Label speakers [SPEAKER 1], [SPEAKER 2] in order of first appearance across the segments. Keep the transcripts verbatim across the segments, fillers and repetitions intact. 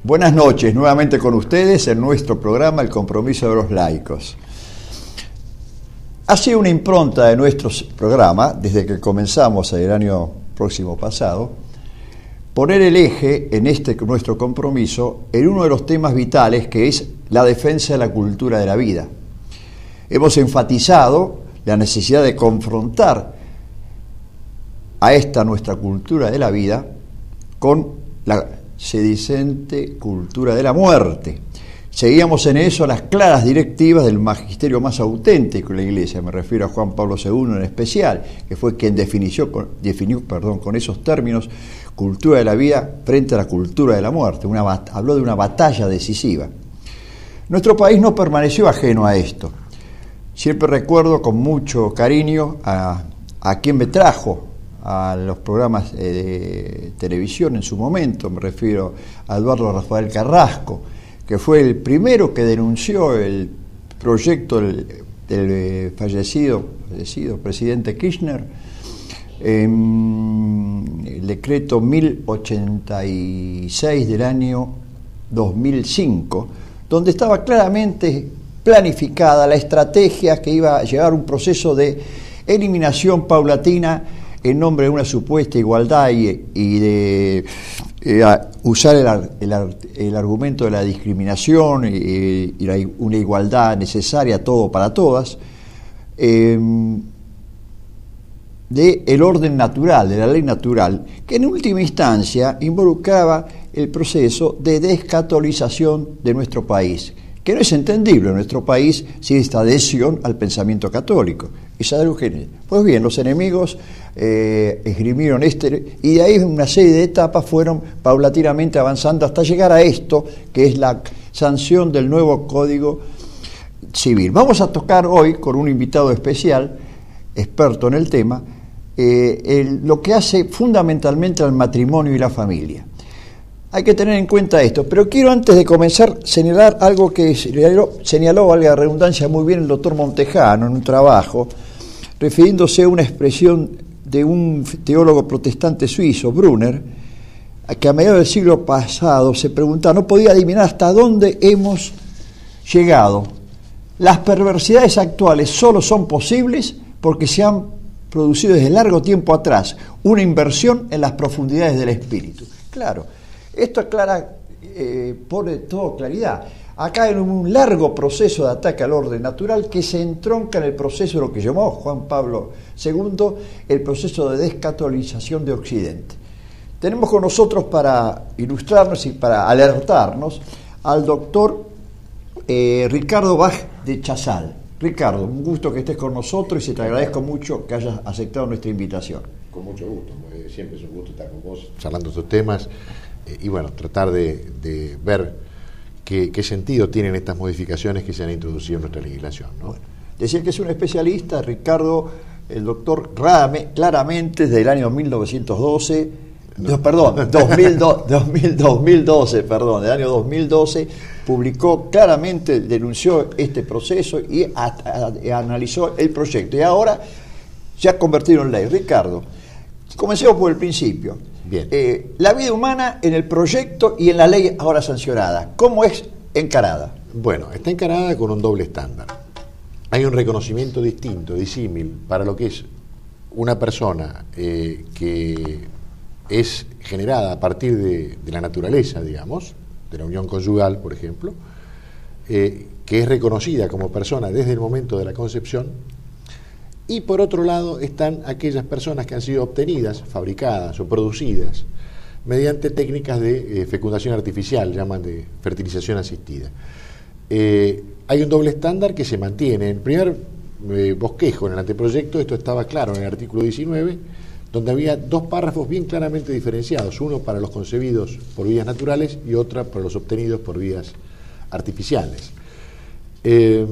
[SPEAKER 1] Buenas noches, nuevamente con ustedes en nuestro programa El Compromiso de los Laicos. Ha sido una impronta de nuestro programa, desde que comenzamos el año próximo pasado, poner el eje en este nuestro compromiso en uno de los temas vitales, que es la defensa de la cultura de la vida. Hemos enfatizado la necesidad de confrontar a esta nuestra cultura de la vida con la sedicente cultura de la muerte. Seguíamos en eso las claras directivas del magisterio más auténtico de la Iglesia, me refiero a Juan Pablo segundo en especial, que fue quien definió, definió perdón, con esos términos cultura de la vida frente a la cultura de la muerte. Una, habló de una batalla decisiva. Nuestro país no permaneció ajeno a esto. Siempre recuerdo con mucho cariño a, a quien me trajo a los programas de televisión en su momento, me refiero a Eduardo Rafael Carrasco, que fue el primero que denunció el proyecto del, del fallecido, fallecido presidente Kirchner, en el decreto mil ochenta y seis del año dos mil cinco, donde estaba claramente planificada la estrategia que iba a llevar un proceso de eliminación paulatina en nombre de una supuesta igualdad y, y de eh, usar el, el, el argumento de la discriminación y, y la, una igualdad necesaria, todo para todas, eh, de el orden natural, de la ley natural, que en última instancia involucraba el proceso de descatolización de nuestro país, que no es entendible en nuestro país sin esta adhesión al pensamiento católico. Es algo que, pues bien, los enemigos eh, esgrimieron este, y de ahí una serie de etapas fueron paulatinamente avanzando hasta llegar a esto, que es la sanción del nuevo Código Civil. Vamos a tocar hoy con un invitado especial, experto en el tema, eh, el, lo que hace fundamentalmente al matrimonio y la familia. Hay que tener en cuenta esto, pero quiero antes de comenzar señalar algo que señaló, señaló, valga la redundancia, muy bien el doctor Montejano en un trabajo, refiriéndose a una expresión de un teólogo protestante suizo, Brunner, que a mediados del siglo pasado se preguntaba, no podía adivinar hasta dónde hemos llegado. Las perversidades actuales solo son posibles porque se han producido desde largo tiempo atrás una inversión en las profundidades del espíritu. Claro. Esto aclara, eh, pone todo claridad. Acá hay un largo proceso de ataque al orden natural que se entronca en el proceso de lo que llamó Juan Pablo segundo, el proceso de descatolización de Occidente. Tenemos con nosotros para ilustrarnos y para alertarnos al doctor eh, Ricardo Bach de Chazal. Ricardo, un gusto que estés con nosotros y te agradezco mucho que hayas aceptado nuestra invitación.
[SPEAKER 2] Con mucho gusto, siempre es un gusto estar con vos charlando estos temas. Y bueno, tratar de, de ver qué, qué sentido tienen estas modificaciones que se han introducido en nuestra legislación, ¿no?
[SPEAKER 1] Bueno, decía que es un especialista, Ricardo, el doctor Rame, claramente desde el año mil novecientos doce, no. no, perdón, dos mil dos, dos mil, dos mil doce, perdón, del año dos mil doce, publicó claramente, denunció este proceso y a, a, a, analizó el proyecto. Y ahora se ha convertido en ley. Ricardo, comencemos por el principio.
[SPEAKER 2] Bien.
[SPEAKER 1] Eh, la vida humana en el proyecto y en la ley ahora sancionada, ¿cómo es encarada?
[SPEAKER 2] Bueno, está encarada con un doble estándar. Hay un reconocimiento distinto, disímil, para lo que es una persona eh, que es generada a partir de, de la naturaleza, digamos, de la unión conyugal, por ejemplo, eh, que es reconocida como persona desde el momento de la concepción. Y por otro lado están aquellas personas que han sido obtenidas, fabricadas o producidas mediante técnicas de eh, fecundación artificial, llaman de fertilización asistida. Eh, hay un doble estándar que se mantiene. En el primer eh, bosquejo, en el anteproyecto, esto estaba claro en el artículo diecinueve, donde había dos párrafos bien claramente diferenciados, uno para los concebidos por vías naturales y otra para los obtenidos por vías artificiales. Eh,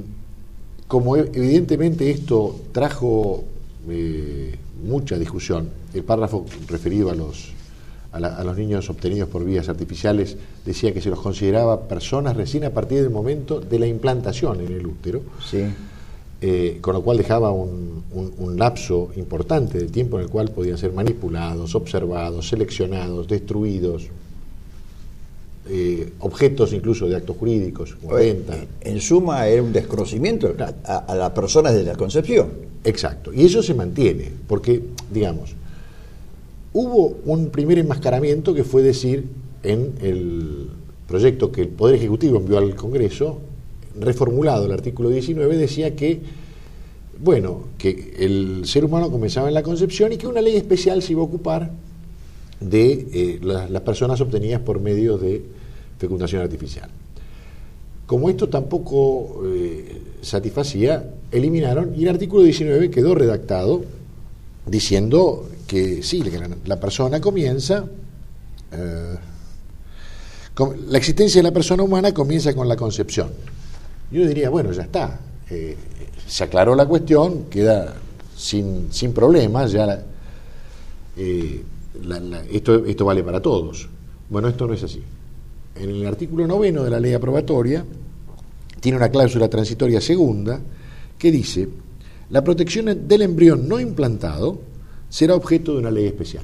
[SPEAKER 2] Como evidentemente esto trajo eh, mucha discusión, el párrafo referido a los, a, la, a los niños obtenidos por vías artificiales decía que se los consideraba personas recién a partir del momento de la implantación en el útero,
[SPEAKER 1] sí.
[SPEAKER 2] eh, con lo cual dejaba un, un, un lapso importante de tiempo en el cual podían ser manipulados, observados, seleccionados, destruidos, eh, objetos incluso de actos jurídicos, como venta.
[SPEAKER 1] En suma, era un desconocimiento a, a la persona desde la concepción.
[SPEAKER 2] Exacto, y eso se mantiene, porque, digamos, hubo un primer enmascaramiento que fue decir, en el proyecto que el Poder Ejecutivo envió al Congreso, reformulado el artículo diecinueve, decía que, bueno, que el ser humano comenzaba en la concepción y que una ley especial se iba a ocupar de eh, la, las personas obtenidas por medio de fecundación artificial. Como esto tampoco eh, satisfacía, eliminaron, y el artículo diecinueve quedó redactado diciendo que sí, que la, la persona comienza, eh, com, la existencia de la persona humana comienza con la concepción. Yo diría, bueno, ya está, eh, se aclaró la cuestión, queda sin, sin problemas, ya la, eh, la, la, esto, esto vale para todos. Bueno, esto no es así. En el artículo noveno de la ley aprobatoria tiene una cláusula transitoria segunda que dice: la protección del embrión no implantado será objeto de una ley especial.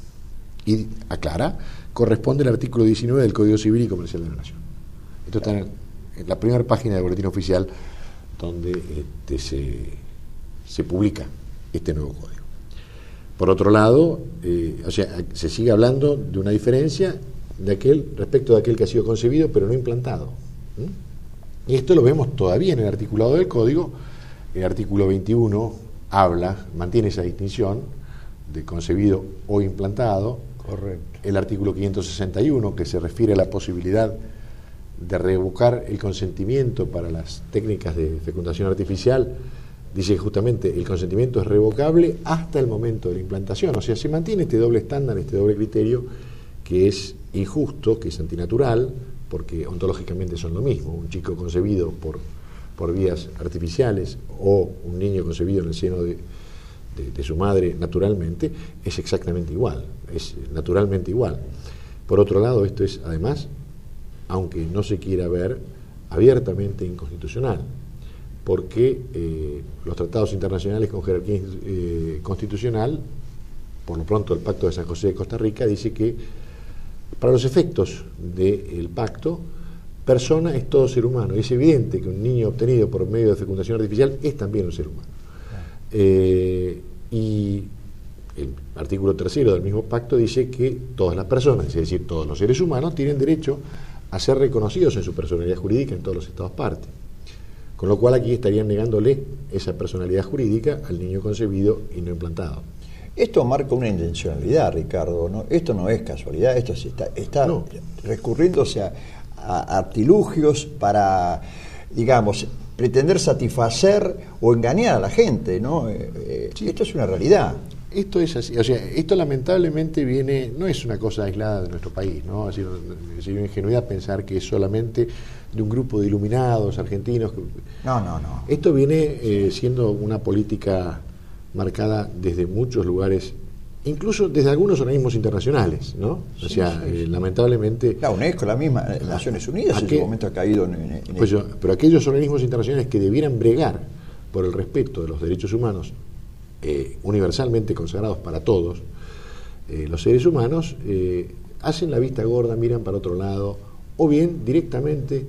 [SPEAKER 2] Y aclara, corresponde al artículo diecinueve del Código Civil y Comercial de la Nación. Esto está en, en la primera página del Boletín Oficial, donde este, se, se publica este nuevo código. Por otro lado, eh, o sea, se sigue hablando de una diferencia de aquel respecto de aquel que ha sido concebido pero no implantado. ¿Mm? Y esto lo vemos todavía en el articulado del Código. El artículo veintiuno habla, mantiene esa distinción de concebido o implantado.
[SPEAKER 1] Correcto.
[SPEAKER 2] El artículo quinientos sesenta y uno, que se refiere a la posibilidad de revocar el consentimiento para las técnicas de fecundación artificial, dice que justamente el consentimiento es revocable hasta el momento de la implantación. O sea, se mantiene este doble estándar, este doble criterio, que es injusto, que es antinatural, porque ontológicamente son lo mismo. Un chico concebido por, por vías artificiales o un niño concebido en el seno de, de, de su madre naturalmente es exactamente igual, es naturalmente igual. Por otro lado, esto es además, aunque no se quiera ver, abiertamente inconstitucional, porque eh, los tratados internacionales con jerarquía eh, constitucional, por lo pronto el Pacto de San José de Costa Rica, dice que para los efectos del pacto, persona es todo ser humano. Es evidente que un niño obtenido por medio de fecundación artificial es también un ser humano. Eh, y el artículo tercero del mismo pacto dice que todas las personas, es decir, todos los seres humanos, tienen derecho a ser reconocidos en su personalidad jurídica en todos los estados partes. Con lo cual aquí estarían negándole esa personalidad jurídica al niño concebido y no implantado.
[SPEAKER 1] Esto marca una intencionalidad, Ricardo, ¿no? Esto no es casualidad, esto está, está no. recurriéndose a, a artilugios para, digamos, pretender satisfacer o engañar a la gente, ¿no? Eh, eh, sí. Esto es una realidad.
[SPEAKER 2] Esto es así, o sea, esto lamentablemente viene, no es una cosa aislada de nuestro país, ¿no? Así, sería una ingenuidad pensar que es solamente de un grupo de iluminados argentinos. Que,
[SPEAKER 1] no, no, no.
[SPEAKER 2] Esto viene eh, siendo una política marcada desde muchos lugares, incluso desde algunos organismos internacionales, ¿no? Sí, o sea, sí, sí. Eh, lamentablemente...
[SPEAKER 1] La UNESCO, la misma, eh, Naciones Unidas, en su momento ha caído en... en
[SPEAKER 2] pues yo, pero aquellos organismos internacionales que debieran bregar por el respeto de los derechos humanos, eh, universalmente consagrados para todos, eh, los seres humanos, eh, hacen la vista gorda, miran para otro lado, o bien directamente,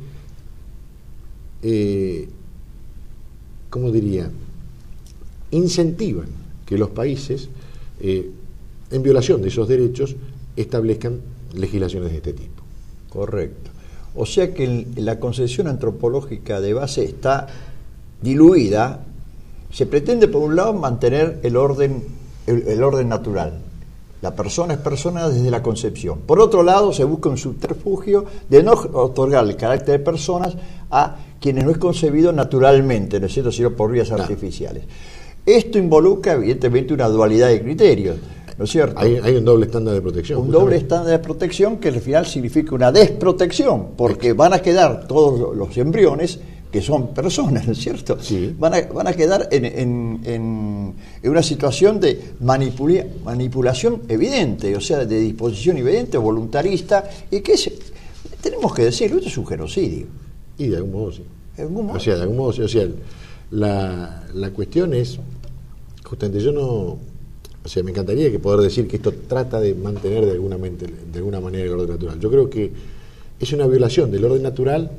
[SPEAKER 2] eh, ¿cómo diría?, incentivan que los países, eh, en violación de esos derechos, establezcan legislaciones de este tipo.
[SPEAKER 1] Correcto. O sea que el, la concepción antropológica de base está diluida. Se pretende, por un lado, mantener el orden, el, el orden natural. La persona es persona desde la concepción. Por otro lado, se busca un subterfugio de no otorgar el carácter de personas a quienes no es concebido naturalmente, ¿no es cierto?, sino por vías claro. artificiales. Esto involucra, evidentemente, una dualidad de criterios, ¿no es cierto?
[SPEAKER 2] Hay, hay un doble estándar de protección.
[SPEAKER 1] Un justamente. doble estándar de protección que al final significa una desprotección, porque Exacto. van a quedar todos los embriones que son personas, ¿no es cierto?
[SPEAKER 2] Sí.
[SPEAKER 1] Van a, van a quedar en, en, en, en una situación de manipula, manipulación evidente, o sea, de disposición evidente, voluntarista, y que es, tenemos que decirlo, esto es un genocidio.
[SPEAKER 2] Y de algún modo sí.
[SPEAKER 1] De algún modo.
[SPEAKER 2] O sea, de algún modo sí. O sea, la, la cuestión es, justamente yo no, o sea, me encantaría que poder decir que esto trata de mantener de alguna, mente, de alguna manera el orden natural. Yo creo que es una violación del orden natural,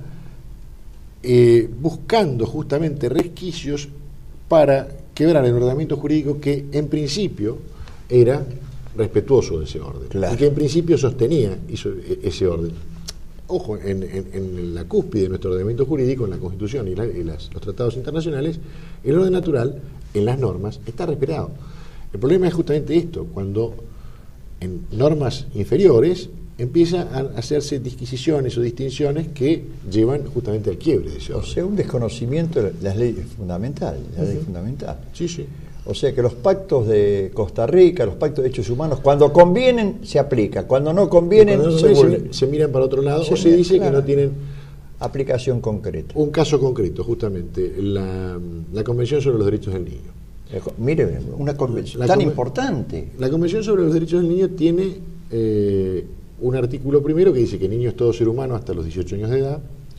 [SPEAKER 2] eh, buscando justamente resquicios para quebrar el ordenamiento jurídico que en principio era respetuoso de ese orden, claro, y que en principio sostenía ese orden. Ojo, en, en, en la cúspide de nuestro ordenamiento jurídico, en la Constitución y, la, y las, los tratados internacionales, el orden natural, en las normas, está respetado. El problema es justamente esto, cuando en normas inferiores empieza a hacerse disquisiciones o distinciones que llevan justamente al quiebre de ese orden.
[SPEAKER 1] O sea, un desconocimiento de las leyes fundamentales, la ley fundamental.
[SPEAKER 2] Sí, sí.
[SPEAKER 1] O sea que los pactos de Costa Rica, los pactos de derechos humanos, cuando convienen se aplica, cuando no convienen
[SPEAKER 2] cuando no
[SPEAKER 1] se,
[SPEAKER 2] se, se miran para otro lado, se o se
[SPEAKER 1] mira,
[SPEAKER 2] dice
[SPEAKER 1] claro,
[SPEAKER 2] que no tienen
[SPEAKER 1] aplicación concreta.
[SPEAKER 2] Un caso concreto, justamente, la, la Convención sobre los Derechos del Niño.
[SPEAKER 1] Mire, una convención
[SPEAKER 2] la
[SPEAKER 1] tan
[SPEAKER 2] conven
[SPEAKER 1] importante.
[SPEAKER 2] La Convención sobre los Derechos del Niño tiene eh, un artículo primero que dice que el niño es todo ser humano hasta los dieciocho años de edad.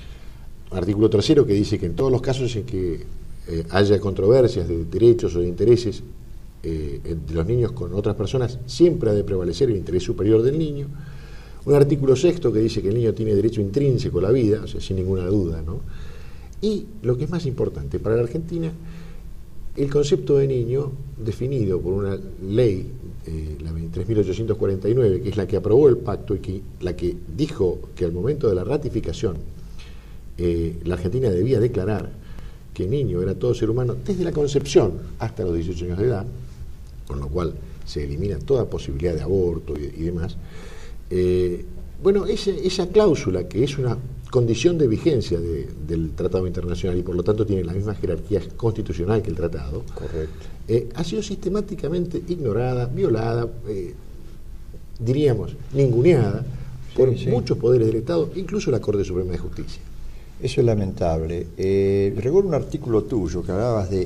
[SPEAKER 2] Un artículo tercero que dice que en todos los casos en que eh, haya controversias de derechos o de intereses eh, de los niños con otras personas, siempre ha de prevalecer el interés superior del niño. Un artículo sexto que dice que el niño tiene derecho intrínseco a la vida, o sea, sin ninguna duda, ¿no? Y lo que es más importante, para la Argentina, el concepto de niño, definido por una ley, eh, la veintitrés mil ochocientos cuarenta y nueve, que es la que aprobó el pacto y que, la que dijo que al momento de la ratificación eh, la Argentina debía declarar que el niño era todo ser humano desde la concepción hasta los dieciocho años de edad, con lo cual se elimina toda posibilidad de aborto y, y demás. Eh, bueno, esa, esa cláusula, que es una condición de vigencia de, del Tratado Internacional y por lo tanto tiene la misma jerarquía constitucional que el Tratado,
[SPEAKER 1] correcto,
[SPEAKER 2] eh, ha sido sistemáticamente ignorada, violada, eh, diríamos, ninguneada por sí, sí. muchos poderes del Estado, incluso la Corte Suprema de Justicia.
[SPEAKER 1] Eso es lamentable. Eh, recuerdo un artículo tuyo que hablabas de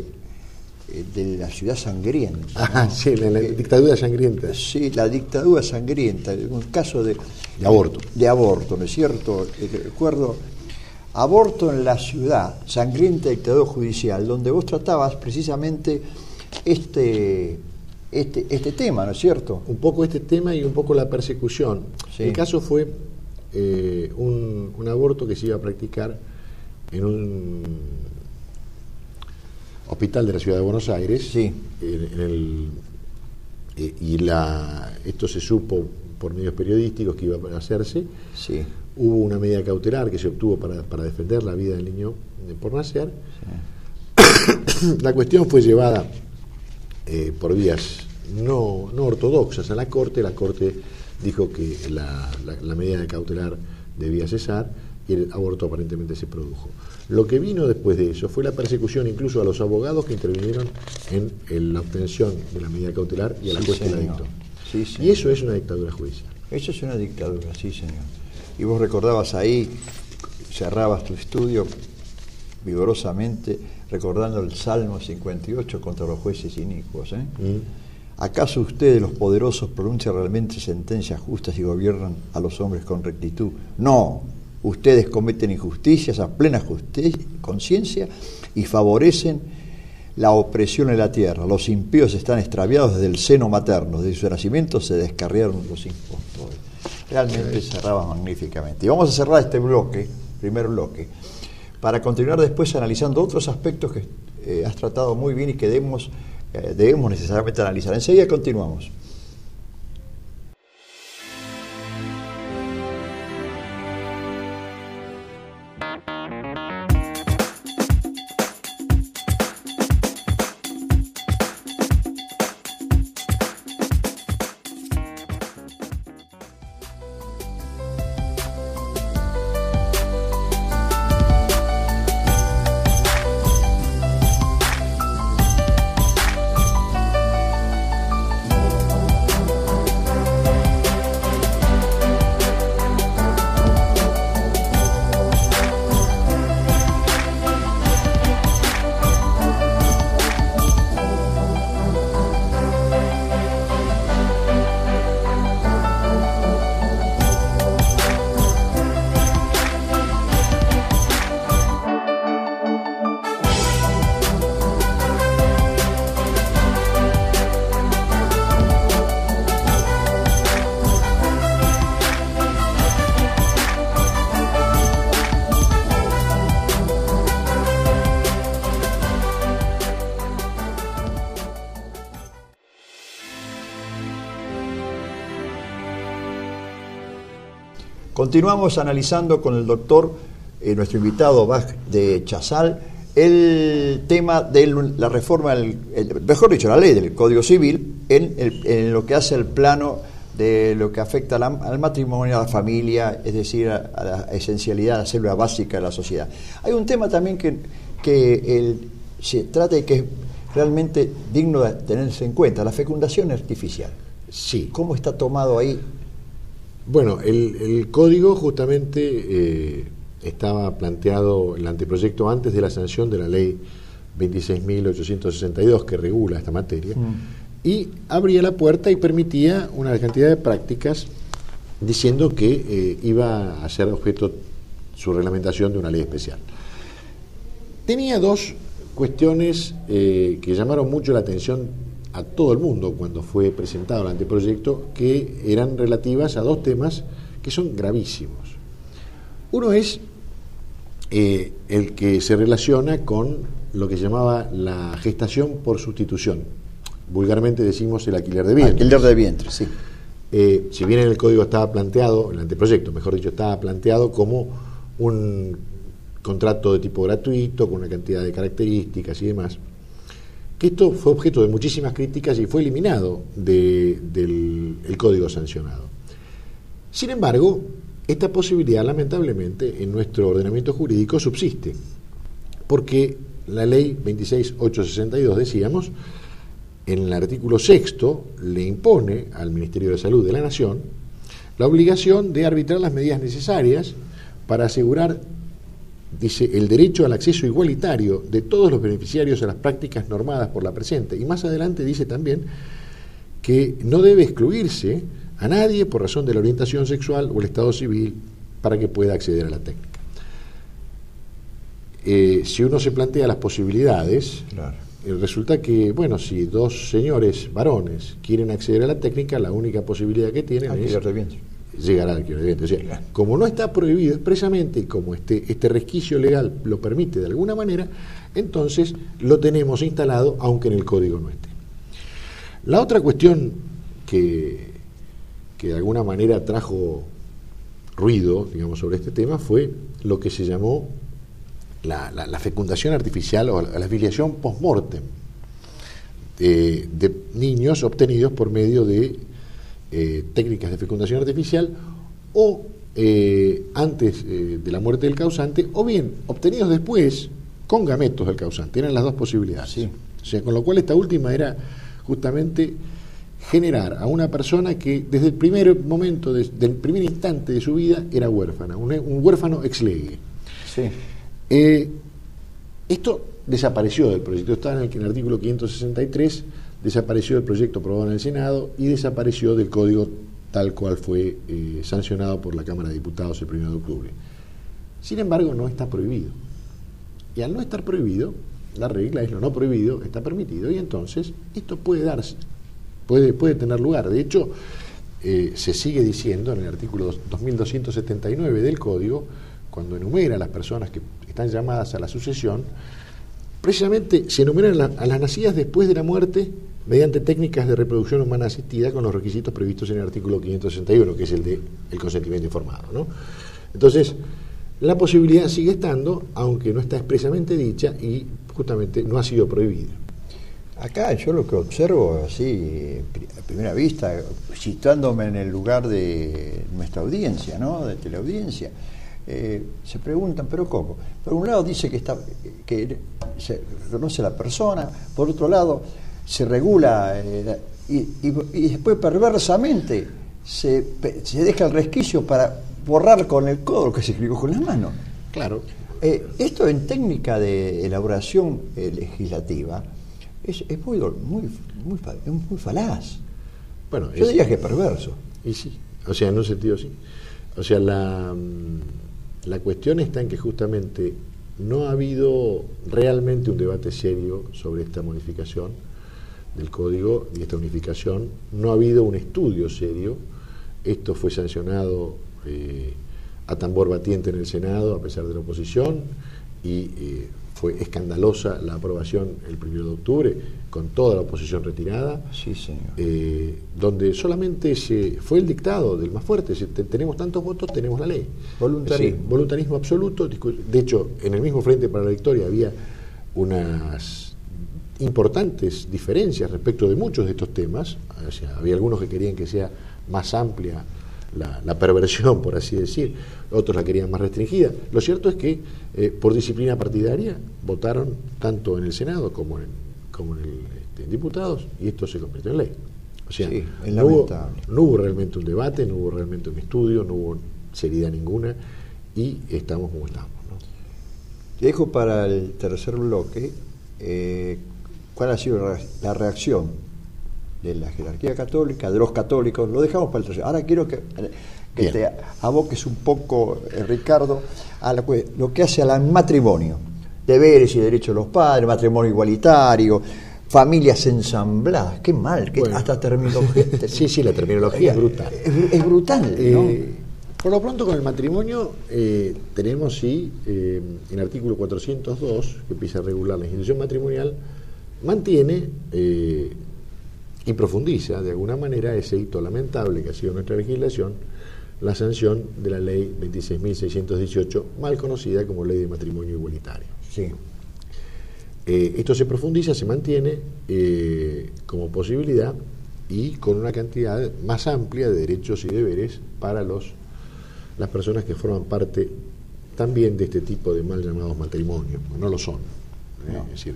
[SPEAKER 1] de la ciudad sangrienta.
[SPEAKER 2] Ah, ¿no? Sí, la, la eh, dictadura sangrienta.
[SPEAKER 1] Sí, la dictadura sangrienta, un caso de,
[SPEAKER 2] de aborto.
[SPEAKER 1] De aborto, ¿no es cierto? Recuerdo, aborto en la ciudad, sangrienta dictadura judicial, donde vos tratabas precisamente este, este, este tema, ¿no es cierto?
[SPEAKER 2] Un poco este tema y un poco la persecución.
[SPEAKER 1] Sí.
[SPEAKER 2] El caso fue eh, un, un aborto que se iba a practicar en un hospital de la ciudad de Buenos Aires,
[SPEAKER 1] sí.
[SPEAKER 2] en, en el, eh, y la, esto se supo por medios periodísticos que iba a hacerse.
[SPEAKER 1] Sí.
[SPEAKER 2] Hubo una medida cautelar que se obtuvo para, para defender la vida del niño por nacer. Sí. La cuestión fue llevada eh, por vías no, no ortodoxas a la Corte. La Corte dijo que la, la, la medida cautelar debía cesar y el aborto aparentemente se produjo. Lo que vino después de eso fue la persecución incluso a los abogados que intervinieron en, en la obtención de la medida cautelar y a la
[SPEAKER 1] sí,
[SPEAKER 2] juez que la
[SPEAKER 1] dictó.
[SPEAKER 2] Sí, y eso es una dictadura judicial.
[SPEAKER 1] Eso es una dictadura, sí, señor. Y vos recordabas ahí, cerrabas tu estudio vigorosamente recordando el Salmo cincuenta y ocho contra los jueces inicuos. ¿eh? Mm. ¿Acaso ustedes, los poderosos, pronuncian realmente sentencias justas y gobiernan a los hombres con rectitud? No. Ustedes cometen injusticias a plena conciencia y favorecen la opresión en la tierra. Los impíos están extraviados desde el seno materno. Desde su nacimiento se descarriaron los impostores. Realmente cerraba magníficamente. Y vamos a cerrar este bloque, primer bloque, para continuar después analizando otros aspectos que eh, has tratado muy bien y que debemos, eh, debemos necesariamente analizar. Enseguida continuamos. Continuamos analizando con el doctor, eh, nuestro invitado Bach de Chazal, el tema de la reforma, el, el, mejor dicho, la ley del Código Civil en, el, en lo que hace el plano de lo que afecta a la, al matrimonio, a la familia, es decir, a, a la esencialidad, a la célula básica de la sociedad. Hay un tema también que, que el, se trata de que es realmente digno de tenerse en cuenta, la fecundación artificial.
[SPEAKER 2] Sí.
[SPEAKER 1] ¿Cómo está tomado ahí?
[SPEAKER 2] Bueno, el, el código justamente eh, estaba planteado, el anteproyecto, antes de la sanción de la ley veintiséis mil ochocientos sesenta y dos que regula esta materia, mm. y abría la puerta y permitía una cantidad de prácticas diciendo que eh, iba a ser objeto su reglamentación de una ley especial. Tenía dos cuestiones eh, que llamaron mucho la atención a todo el mundo cuando fue presentado el anteproyecto, que eran relativas a dos temas que son gravísimos. Uno es eh, el que se relaciona con lo que se llamaba la gestación por sustitución. Vulgarmente decimos el alquiler de vientre.
[SPEAKER 1] Alquiler de vientre, sí.
[SPEAKER 2] Eh, si bien en el código estaba planteado, el anteproyecto, mejor dicho, estaba planteado como un contrato de tipo gratuito, con una cantidad de características y demás, que esto fue objeto de muchísimas críticas y fue eliminado de, del el código sancionado. Sin embargo, esta posibilidad, lamentablemente, en nuestro ordenamiento jurídico subsiste, porque la ley veintiséis mil ochocientos sesenta y dos, decíamos, en el artículo sexto, le impone al Ministerio de Salud de la Nación la obligación de arbitrar las medidas necesarias para asegurar, dice, el derecho al acceso igualitario de todos los beneficiarios a las prácticas normadas por la presente. Y más adelante dice también que no debe excluirse a nadie por razón de la orientación sexual o el estado civil para que pueda acceder a la técnica. Eh, si uno se plantea las posibilidades, claro, eh, resulta que, bueno, si dos señores varones quieren acceder a la técnica, la única posibilidad que tienen es llegar al alquiler de vientre. O sea, claro, como no está prohibido expresamente y como este, este resquicio legal lo permite de alguna manera, entonces lo tenemos instalado aunque en el código no esté. La otra cuestión que, que de alguna manera trajo ruido, digamos, sobre este tema fue lo que se llamó la, la, la fecundación artificial o la, la filiación post-mortem de, de niños obtenidos por medio de Eh, técnicas de fecundación artificial o eh, antes eh, de la muerte del causante, o bien obtenidos después con gametos del causante. Eran las dos posibilidades. Sí. O sea, con lo cual esta última era justamente generar a una persona que desde el primer momento, desde el primer instante de su vida, era huérfana, un, un huérfano ex lege.
[SPEAKER 1] Sí.
[SPEAKER 2] Eh, esto desapareció del proyecto. Estaba en el, en el artículo quinientos sesenta y tres, desapareció el proyecto aprobado en el Senado y desapareció del código tal cual fue eh, sancionado por la Cámara de Diputados el primero de octubre. Sin embargo, no está prohibido. Y al no estar prohibido, la regla es lo no prohibido, está permitido, y entonces esto puede darse, puede, puede tener lugar. De hecho, eh, se sigue diciendo en el artículo dos mil doscientos setenta y nueve del código, cuando enumera a las personas que están llamadas a la sucesión, precisamente se enumeran a, a las nacidas después de la muerte mediante técnicas de reproducción humana asistida con los requisitos previstos en el artículo quinientos sesenta y uno, que es el de el consentimiento informado, ¿no? Entonces, la posibilidad sigue estando, aunque no está expresamente dicha y justamente no ha sido prohibida.
[SPEAKER 1] Acá yo lo que observo así a primera vista, situándome en el lugar de nuestra audiencia, ¿no?, de teleaudiencia, eh, se preguntan, ¿pero cómo? Por un lado dice que está que se reconoce la persona, por otro lado se regula eh, y, y, y después perversamente se, se deja el resquicio para borrar con el codo lo que se escribió con las manos.
[SPEAKER 2] Claro.
[SPEAKER 1] Eh, esto en técnica de elaboración eh, legislativa es, es muy, muy, muy, muy falaz.
[SPEAKER 2] Bueno,
[SPEAKER 1] yo
[SPEAKER 2] es,
[SPEAKER 1] diría que perverso.
[SPEAKER 2] Y sí, o sea, en un sentido sí. O sea, la, la cuestión está en que justamente no ha habido realmente un debate serio sobre esta modificación del código y esta unificación. No ha habido un estudio serio. Esto fue sancionado eh, a tambor batiente en el Senado a pesar de la oposición y eh, fue escandalosa la aprobación el primero de octubre, con toda la oposición retirada,
[SPEAKER 1] sí, señor.
[SPEAKER 2] Eh, donde solamente se fue el dictado del más fuerte, si te, tenemos tantos votos, tenemos la ley.
[SPEAKER 1] Voluntarismo.
[SPEAKER 2] Sí, voluntarismo absoluto. De hecho, en el mismo Frente para la Victoria había unas importantes diferencias respecto de muchos de estos temas. O sea, había algunos que querían que sea más amplia la, la perversión, por así decir, otros la querían más restringida. Lo cierto es que eh, por disciplina partidaria votaron tanto en el Senado como en, como en, el, este, en diputados, y esto se convirtió en ley. O sea,
[SPEAKER 1] sí, es
[SPEAKER 2] no, hubo,
[SPEAKER 1] lamentable.
[SPEAKER 2] no hubo realmente un debate, no hubo realmente un estudio, no hubo seriedad ninguna, y estamos como estamos, ¿no?
[SPEAKER 1] Dejo para el tercer bloque eh, cuál ha sido la reacción de la jerarquía católica, de los católicos. Lo dejamos para el tercer. Ahora quiero que, que te aboques un poco, eh, Ricardo, a la, lo que hace al matrimonio, deberes y derechos de los padres, matrimonio igualitario, familias ensambladas. Qué mal, que
[SPEAKER 2] bueno,
[SPEAKER 1] hasta terminología.
[SPEAKER 2] sí, sí, la terminología es brutal.
[SPEAKER 1] Es, es brutal, ¿no?
[SPEAKER 2] Eh, por lo pronto, con el matrimonio eh, tenemos, sí, eh, en el artículo cuatrocientos dos, que empieza a regular la institución matrimonial, mantiene eh, y profundiza de alguna manera ese hito lamentable que ha sido nuestra legislación, la sanción de la ley veintiséis mil seiscientos dieciocho, mal conocida como ley de matrimonio igualitario.
[SPEAKER 1] Sí.
[SPEAKER 2] Eh, esto se profundiza, se mantiene eh, como posibilidad y con una cantidad más amplia de derechos y deberes para los, las personas que forman parte también de este tipo de mal llamados matrimonios, no lo son. ¿eh?
[SPEAKER 1] No.
[SPEAKER 2] Es decir,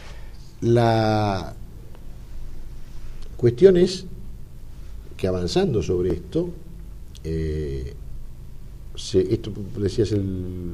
[SPEAKER 2] la cuestión es que avanzando sobre esto, eh, se, esto decías el,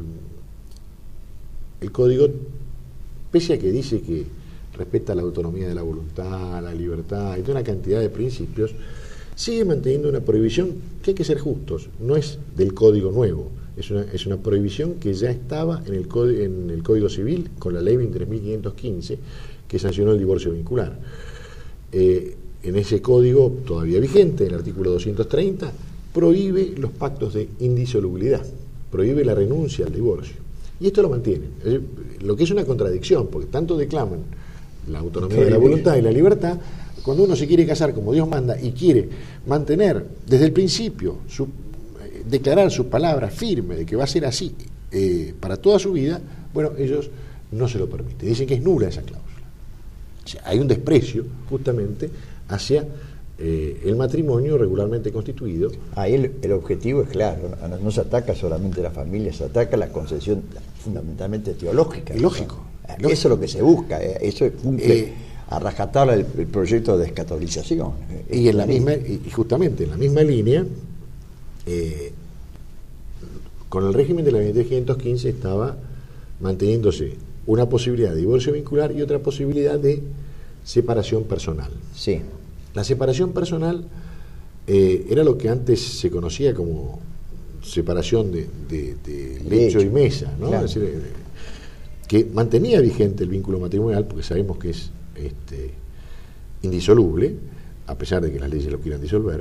[SPEAKER 2] el código, pese a que dice que respeta la autonomía de la voluntad, la libertad y toda una cantidad de principios, sigue manteniendo una prohibición que hay que ser justos, no es del código nuevo, es una, es una prohibición que ya estaba en el, código, en el Código Civil con la ley veintitrés mil quinientos quince que sancionó el divorcio vincular. Eh, en ese código todavía vigente, el artículo doscientos treinta, prohíbe los pactos de indisolubilidad, prohíbe la renuncia al divorcio. Y esto lo mantiene. Lo que es una contradicción, porque tanto declaman la autonomía de la voluntad y la libertad, cuando uno se quiere casar como Dios manda y quiere mantener desde el principio, su, eh, declarar su palabra firme de que va a ser así eh, para toda su vida, bueno, ellos no se lo permiten. Dicen que es nula esa cláusula. O sea, hay un desprecio justamente hacia eh, el matrimonio regularmente constituido.
[SPEAKER 1] Ahí el, el objetivo es claro, no, no se ataca solamente la familia, se ataca la concepción fundamentalmente teológica.
[SPEAKER 2] Y lógico,
[SPEAKER 1] ¿no?
[SPEAKER 2] lógico.
[SPEAKER 1] Eso es lo que se busca, eh, eso cumple
[SPEAKER 2] Eh,
[SPEAKER 1] a rajatabla el, el proyecto de descatolización.
[SPEAKER 2] Y en la misma, y justamente en la misma línea, eh, con el régimen de la veintitrés mil quinientos quince estaba manteniéndose una posibilidad de divorcio vincular y otra posibilidad de separación personal.
[SPEAKER 1] Sí.
[SPEAKER 2] La separación personal eh, era lo que antes se conocía como separación de, de, de lecho y mesa, ¿no?
[SPEAKER 1] Claro.
[SPEAKER 2] Es decir, eh, que mantenía vigente el vínculo matrimonial, porque sabemos que es este, indisoluble, a pesar de que las leyes lo quieran disolver,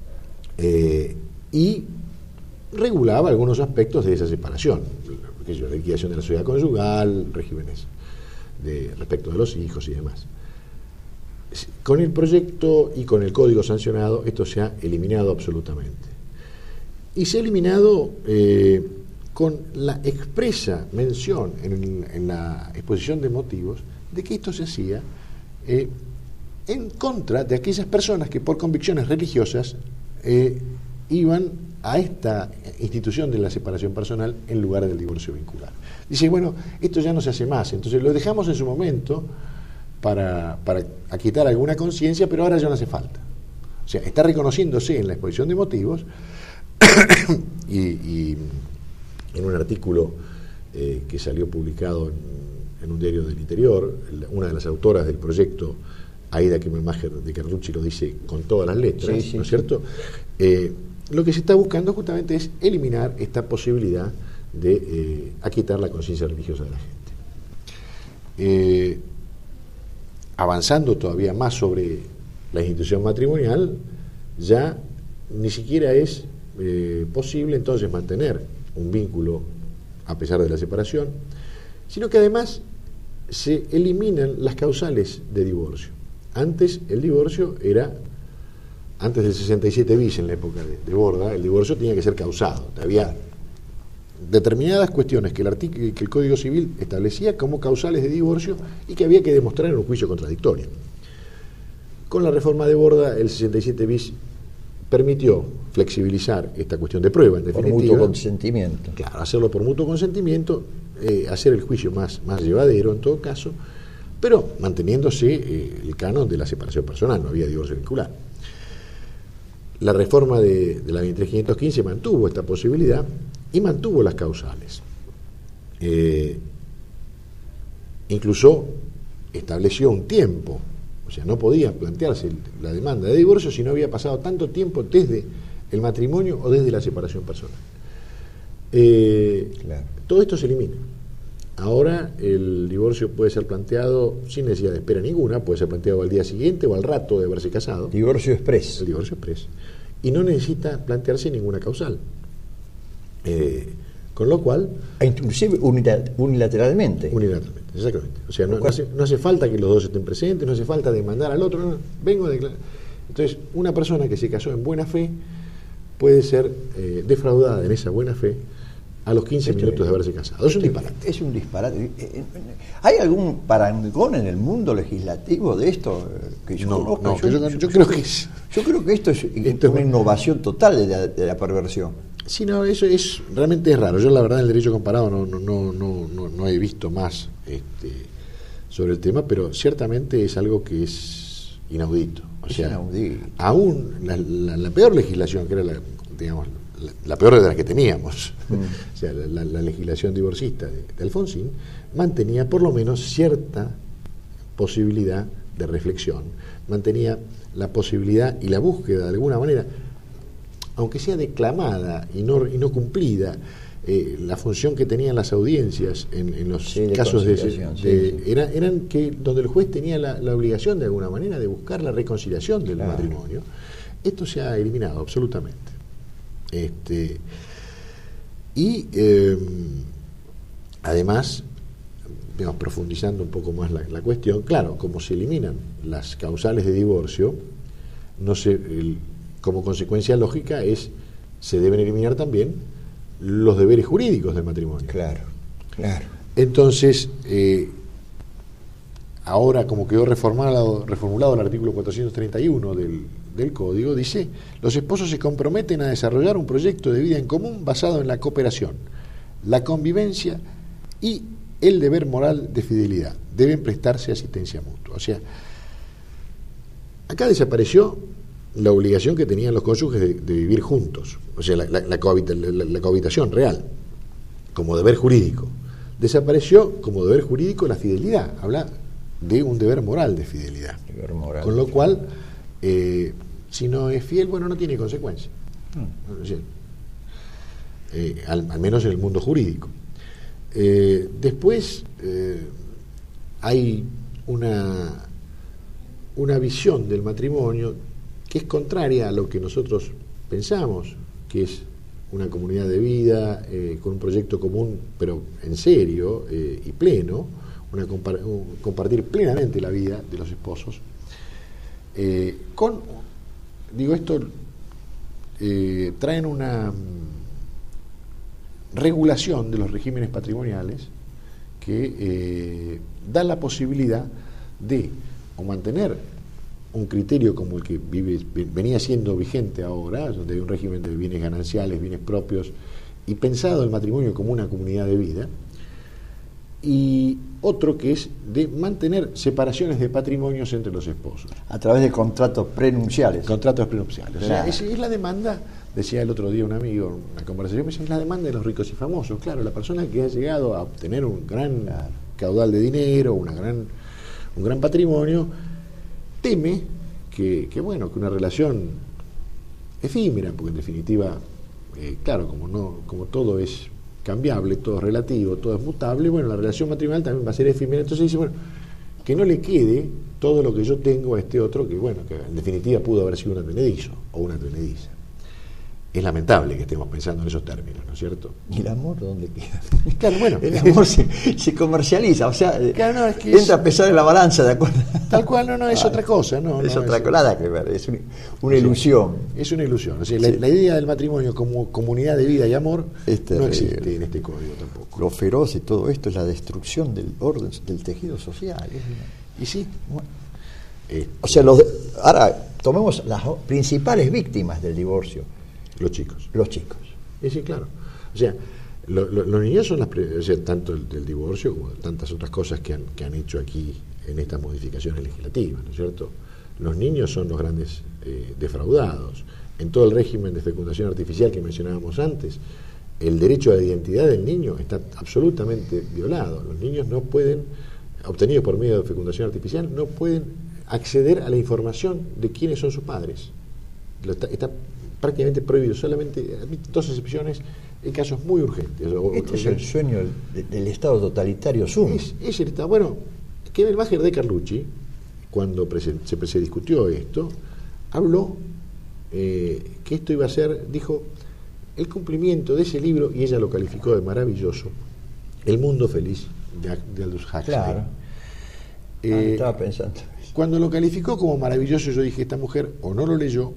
[SPEAKER 2] eh, y regulaba algunos aspectos de esa separación, que es la liquidación de la sociedad conyugal, regímenes de, respecto de los hijos y demás. Con el proyecto y con el código sancionado esto se ha eliminado absolutamente. Y se ha eliminado eh, con la expresa mención en, en la exposición de motivos de que esto se hacía eh, en contra de aquellas personas que por convicciones religiosas eh, iban a esta institución de la separación personal en lugar del divorcio vincular. Dice, bueno, esto ya no se hace más, entonces lo dejamos en su momento para, para aquitar alguna conciencia, pero ahora ya no hace falta. O sea, está reconociéndose en la exposición de motivos y, y en un artículo eh, que salió publicado en, en un diario del interior, una de las autoras del proyecto, Aida Kemmelmacher de Carducci, lo dice con todas las letras, sí, sí, ¿no es cierto? Eh, lo que se está buscando justamente es eliminar esta posibilidad de eh, aquitar la conciencia religiosa de la gente. Eh, avanzando todavía más sobre la institución matrimonial, ya ni siquiera es eh, posible entonces mantener un vínculo a pesar de la separación, sino que además se eliminan las causales de divorcio. Antes el divorcio era, antes del sesenta y siete bis, en la época de, de Borda, el divorcio tenía que ser causado. Había determinadas cuestiones que el, artículo, que el Código Civil establecía como causales de divorcio y que había que demostrar en un juicio contradictorio. Con la reforma de Borda, el sesenta y siete bis permitió flexibilizar esta cuestión de prueba, en definitiva.
[SPEAKER 1] Por mutuo consentimiento.
[SPEAKER 2] Claro, hacerlo por mutuo consentimiento, eh, hacer el juicio más, más llevadero en todo caso, pero manteniéndose eh, el canon de la separación personal, no había divorcio vincular. La reforma de, de la veintitrés mil quinientos quince mantuvo esta posibilidad y mantuvo las causales. Eh, incluso estableció un tiempo, o sea, no podía plantearse la demanda de divorcio si no había pasado tanto tiempo desde el matrimonio o desde la separación personal. Eh, claro. Todo esto se elimina. Ahora el divorcio puede ser planteado sin necesidad de espera ninguna, puede ser planteado al día siguiente o al rato de haberse casado.
[SPEAKER 1] Divorcio express.
[SPEAKER 2] El divorcio express. Y no necesita plantearse ninguna causal. Eh, con lo cual...
[SPEAKER 1] Inclusive unilateralmente.
[SPEAKER 2] Unilateralmente, exactamente. O sea, no, no, hace, no hace falta que los dos estén presentes, no hace falta demandar al otro, no, no, vengo a declarar. Entonces, una persona que se casó en buena fe puede ser eh, defraudada en esa buena fe a los quince esto minutos es, de haberse casado. Es un disparate.
[SPEAKER 1] Es un disparate. ¿Hay algún parangón en el mundo legislativo de esto? Que yo,
[SPEAKER 2] no,
[SPEAKER 1] conozco?
[SPEAKER 2] no,
[SPEAKER 1] yo,
[SPEAKER 2] yo, yo, yo creo que es...
[SPEAKER 1] Yo creo que esto es, esto es una innovación total de la, de la perversión.
[SPEAKER 2] Sí, no, eso es realmente es raro. Yo la verdad en el derecho comparado no no no no no, no he visto más este, sobre el tema, pero ciertamente es algo que es inaudito. O
[SPEAKER 1] es
[SPEAKER 2] sea,
[SPEAKER 1] inaudito.
[SPEAKER 2] Aún la, la, la peor legislación, que era la, digamos, la, la peor de las que teníamos, mm. o sea, la, la, la legislación divorcista de, de Alfonsín, mantenía por lo menos cierta posibilidad de reflexión, mantenía la posibilidad y la búsqueda de alguna manera, aunque sea declamada y no, y no cumplida, eh, la función que tenían las audiencias en, en los
[SPEAKER 1] sí, de
[SPEAKER 2] casos de, de
[SPEAKER 1] sí, sí.
[SPEAKER 2] Era, eran que donde el juez tenía la, la obligación de alguna manera de buscar la reconciliación del claro. matrimonio. Esto se ha eliminado absolutamente. Este, y eh, además, digamos, profundizando un poco más la, la cuestión, claro, como se eliminan las causales de divorcio, no se, el, como consecuencia lógica es se deben eliminar también los deberes jurídicos del matrimonio.
[SPEAKER 1] Claro, claro.
[SPEAKER 2] Entonces, eh, ahora como quedó reformulado, reformulado el artículo cuatrocientos treinta y uno del, del Código, dice, los esposos se comprometen a desarrollar un proyecto de vida en común basado en la cooperación, la convivencia y el deber moral de fidelidad. Deben prestarse asistencia mutua. O sea, acá desapareció la obligación que tenían los cónyuges de, de vivir juntos, o sea, la, la, la, cohabita, la, la cohabitación real, como deber jurídico. Desapareció como deber jurídico la fidelidad, habla de un deber moral de fidelidad.
[SPEAKER 1] Deber moral.
[SPEAKER 2] Con lo cual, eh, si no es fiel, bueno, no tiene consecuencia. Hmm. O sea, eh, al, al menos en el mundo jurídico. Eh, después eh, hay una, una visión del matrimonio que es contraria a lo que nosotros pensamos, que es una comunidad de vida eh, con un proyecto común, pero en serio eh, y pleno, una compar- un, compartir plenamente la vida de los esposos, eh, con, digo esto, eh, traen una regulación de los regímenes patrimoniales que eh, da la posibilidad de o mantener un criterio como el que vive, venía siendo vigente ahora, donde hay un régimen de bienes gananciales, bienes propios, y pensado el matrimonio como una comunidad de vida, y otro que es de mantener separaciones de patrimonios entre los esposos.
[SPEAKER 1] A través de contratos prenupciales.
[SPEAKER 2] Contratos prenupciales.
[SPEAKER 1] Claro.
[SPEAKER 2] O sea, es, es la demanda, decía el otro día un amigo en una conversación, me decía, es la demanda de los ricos y famosos. Claro, la persona que ha llegado a obtener un gran claro. caudal de dinero, una gran, un gran patrimonio, teme que, que bueno, que una relación efímera, porque en definitiva, eh, claro, como no, como todo es cambiable, todo es relativo, todo es mutable, bueno, la relación matrimonial también va a ser efímera. Entonces dice, bueno, que no le quede todo lo que yo tengo a este otro, que bueno, que en definitiva pudo haber sido un advenedizo o una advenediza. es lamentable que estemos pensando en esos términos, ¿no es cierto?
[SPEAKER 1] ¿Y el amor dónde queda?
[SPEAKER 2] Claro, bueno.
[SPEAKER 1] El amor se, se comercializa, o sea,
[SPEAKER 2] claro, no, es que
[SPEAKER 1] entra
[SPEAKER 2] es,
[SPEAKER 1] a pesar en la balanza, ¿de acuerdo?
[SPEAKER 2] Tal cual, no, no, es
[SPEAKER 1] ah,
[SPEAKER 2] otra cosa, no.
[SPEAKER 1] Es
[SPEAKER 2] no,
[SPEAKER 1] otra
[SPEAKER 2] es,
[SPEAKER 1] cosa, nada que ver, es un, una ilusión.
[SPEAKER 2] Es una ilusión, o sea,
[SPEAKER 1] sí.
[SPEAKER 2] la, la idea del matrimonio como comunidad de vida y amor
[SPEAKER 1] este,
[SPEAKER 2] no existe en este código tampoco.
[SPEAKER 1] Lo feroz de todo esto es la destrucción del orden, del tejido social. Es una,
[SPEAKER 2] y sí.
[SPEAKER 1] Bueno,
[SPEAKER 2] este,
[SPEAKER 1] o sea, los, ahora tomemos las principales víctimas del divorcio.
[SPEAKER 2] Los chicos.
[SPEAKER 1] Los chicos.
[SPEAKER 2] Y sí, claro. O sea, lo, lo, los niños son las, o sea, tanto el del divorcio como tantas otras cosas que han, que han hecho aquí en estas modificaciones legislativas, ¿no es cierto? Los niños son los grandes eh, defraudados. En todo el régimen de fecundación artificial que mencionábamos antes, el derecho a la identidad del niño está absolutamente violado. Los niños no pueden, obtenidos por medio de fecundación artificial, no pueden acceder a la información de quiénes son sus padres. Está, está prácticamente prohibido, solamente dos excepciones en casos muy urgentes. O,
[SPEAKER 1] este
[SPEAKER 2] o,
[SPEAKER 1] es el sueño del, del Estado totalitario sumo.
[SPEAKER 2] Es, es el Estado. Bueno, Kemelmacher de Carlucci, cuando se, se, se discutió esto, habló eh, que esto iba a ser, dijo, el cumplimiento de ese libro, y ella lo calificó de maravilloso, El mundo feliz, de, de Aldous Huxley.
[SPEAKER 1] Claro.
[SPEAKER 2] Eh,
[SPEAKER 1] ah, estaba pensando.
[SPEAKER 2] Cuando lo calificó como maravilloso, yo dije, esta mujer o no lo leyó,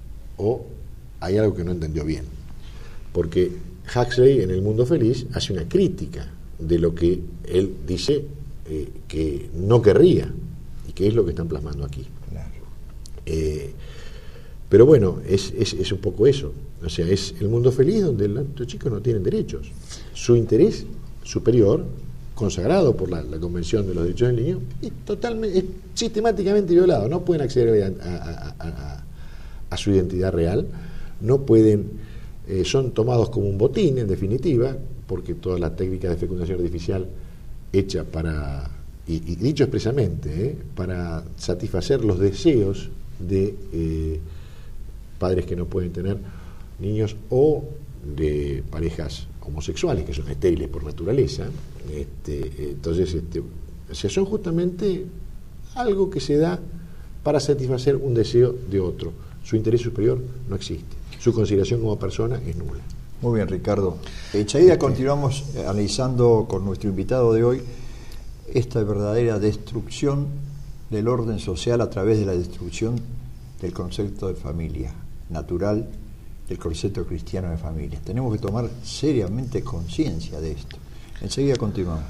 [SPEAKER 2] o hay algo que no entendió bien, porque Huxley en El mundo feliz hace una crítica de lo que él dice eh, que no querría y que es lo que están plasmando aquí.
[SPEAKER 1] Claro.
[SPEAKER 2] Eh, pero bueno, es, es, es un poco eso, o sea, es el mundo feliz donde los chicos no tienen derechos. Su interés superior, consagrado por la, la Convención de los Derechos del Niño, es totalmente, es sistemáticamente violado. No pueden acceder a, a, a, a a su identidad real, no pueden, eh, son tomados como un botín, en definitiva, porque toda la técnica de fecundación artificial hecha para, y, y dicho expresamente, eh, para satisfacer los deseos de eh, padres que no pueden tener niños o de parejas homosexuales que son estériles por naturaleza. Este, entonces, este, o sea, son justamente algo que se da para satisfacer un deseo de otro. Su interés superior no existe. Su consideración como persona es nula.
[SPEAKER 1] Muy bien, Ricardo. Enseguida continuamos analizando con nuestro invitado de hoy esta verdadera destrucción del orden social a través de la destrucción del concepto de familia natural, del concepto cristiano de familia. Tenemos que tomar seriamente conciencia de esto. Enseguida continuamos.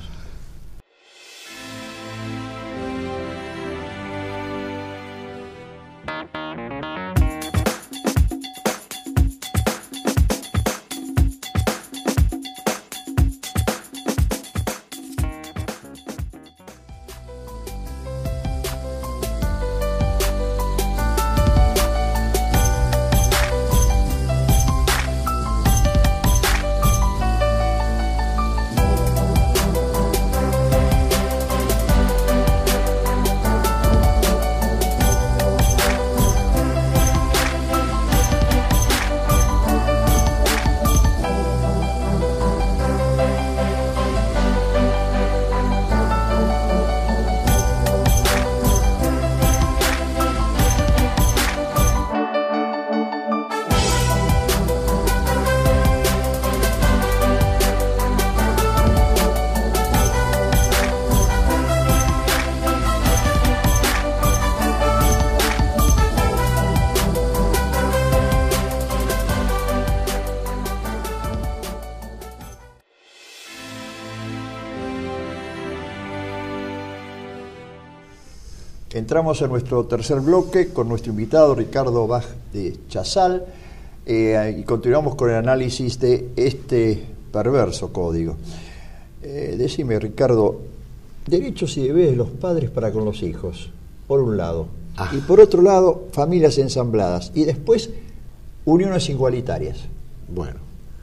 [SPEAKER 1] Entramos en nuestro tercer bloque con nuestro invitado Ricardo Bach de Chazal eh, y continuamos con el análisis de este perverso código. Eh, decime, Ricardo, derechos y deberes de los padres para con los hijos, por un lado, ah. y por otro lado, familias ensambladas, y después uniones igualitarias.
[SPEAKER 2] Bueno,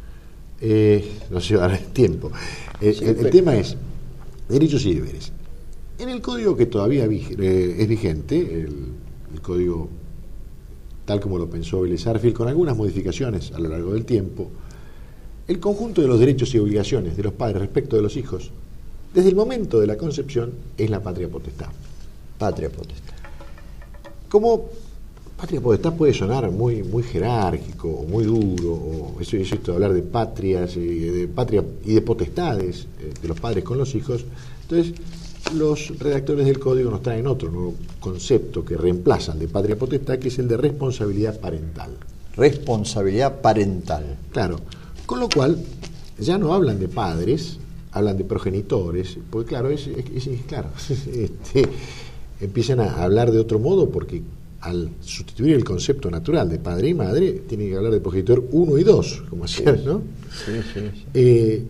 [SPEAKER 2] eh, no se va a dar tiempo. Eh,
[SPEAKER 1] sí,
[SPEAKER 2] el, el tema es derechos y deberes. En el código que todavía eh, es vigente, el, el código tal como lo pensó Vélez Sarsfield, con algunas modificaciones a lo largo del tiempo, el conjunto de los derechos y obligaciones de los padres respecto de los hijos, desde el momento de la concepción, es la patria potestad.
[SPEAKER 1] Patria potestad.
[SPEAKER 2] Como Patria potestad puede sonar muy, muy jerárquico o muy duro, o eso es esto de hablar de patrias, de patria y de potestades de los padres con los hijos. Entonces, los redactores del código nos traen otro nuevo concepto que reemplaza al de patria potestad, que es el de responsabilidad parental.
[SPEAKER 1] Responsabilidad parental.
[SPEAKER 2] Claro, con lo cual ya no hablan de padres, hablan de progenitores, porque claro, es, es, es claro, este, empiezan a hablar de otro modo porque al sustituir el concepto natural de padre y madre, tienen que hablar de progenitor uno y dos, como ayer, ¿no?
[SPEAKER 1] Sí, sí, sí.
[SPEAKER 2] Eh,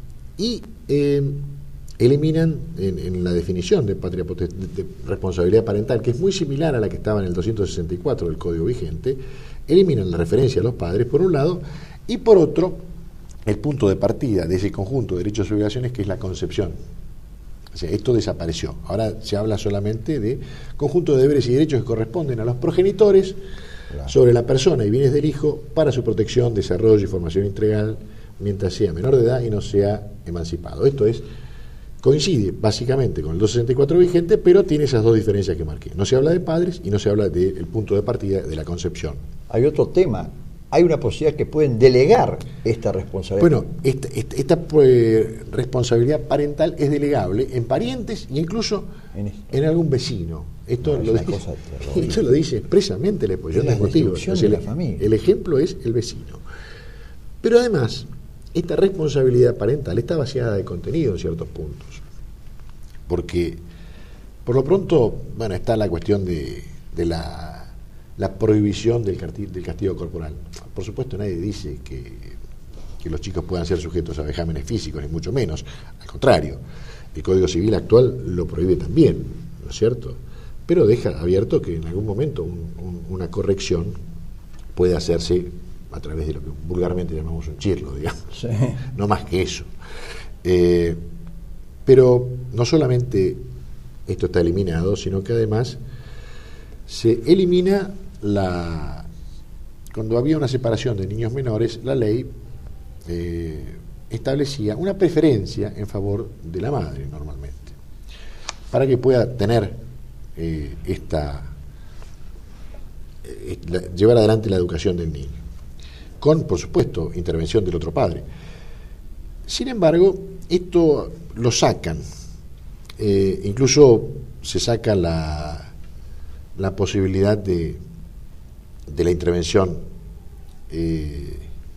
[SPEAKER 2] y eh, eliminan en, en la definición de patria potestad, de responsabilidad parental, que es muy similar a la que estaba en el doscientos sesenta y cuatro del Código vigente, eliminan la referencia a los padres, por un lado, y por otro, el punto de partida de ese conjunto de derechos y obligaciones, que es la concepción. O sea, esto desapareció. Ahora se habla solamente de conjunto de deberes y derechos que corresponden a los progenitores, claro, sobre la persona y bienes del hijo para su protección, desarrollo y formación integral mientras sea menor de edad y no sea emancipado. Esto es, coincide básicamente con el doscientos sesenta y cuatro vigente, pero tiene esas dos diferencias que marqué. No se habla de padres y no se habla del punto de partida de la concepción.
[SPEAKER 1] Hay otro tema. Hay una posibilidad que pueden delegar esta responsabilidad.
[SPEAKER 2] Bueno, esta, esta, esta pues, responsabilidad parental es delegable en parientes e incluso en, en algún vecino. Esto, no, lo, dice, esto lo dice expresamente la exposición de motivos. O sea,
[SPEAKER 1] de la
[SPEAKER 2] el,
[SPEAKER 1] familia.
[SPEAKER 2] El ejemplo es el vecino. Pero además, esta responsabilidad parental está vaciada de contenido en ciertos puntos. Porque, por lo pronto, bueno, está la cuestión de, de la... la prohibición del castigo, del castigo corporal. Por supuesto, nadie dice que, que los chicos puedan ser sujetos a vejámenes físicos, ni mucho menos. Al contrario, el Código Civil actual lo prohíbe también, ¿no es cierto? Pero deja abierto que en algún momento un, un, una corrección puede hacerse a través de lo que vulgarmente llamamos un chirlo, digamos. Sí. No más que eso. Eh, pero no solamente esto está eliminado, sino que además se elimina la... Cuando había una separación de niños menores, la ley eh, establecía una preferencia en favor de la madre, normalmente, para que pueda tener eh, esta... Eh, la, llevar adelante la educación del niño, con, por supuesto, intervención del otro padre. Sin embargo, esto lo sacan, eh, incluso se saca la... la posibilidad de, de la intervención eh,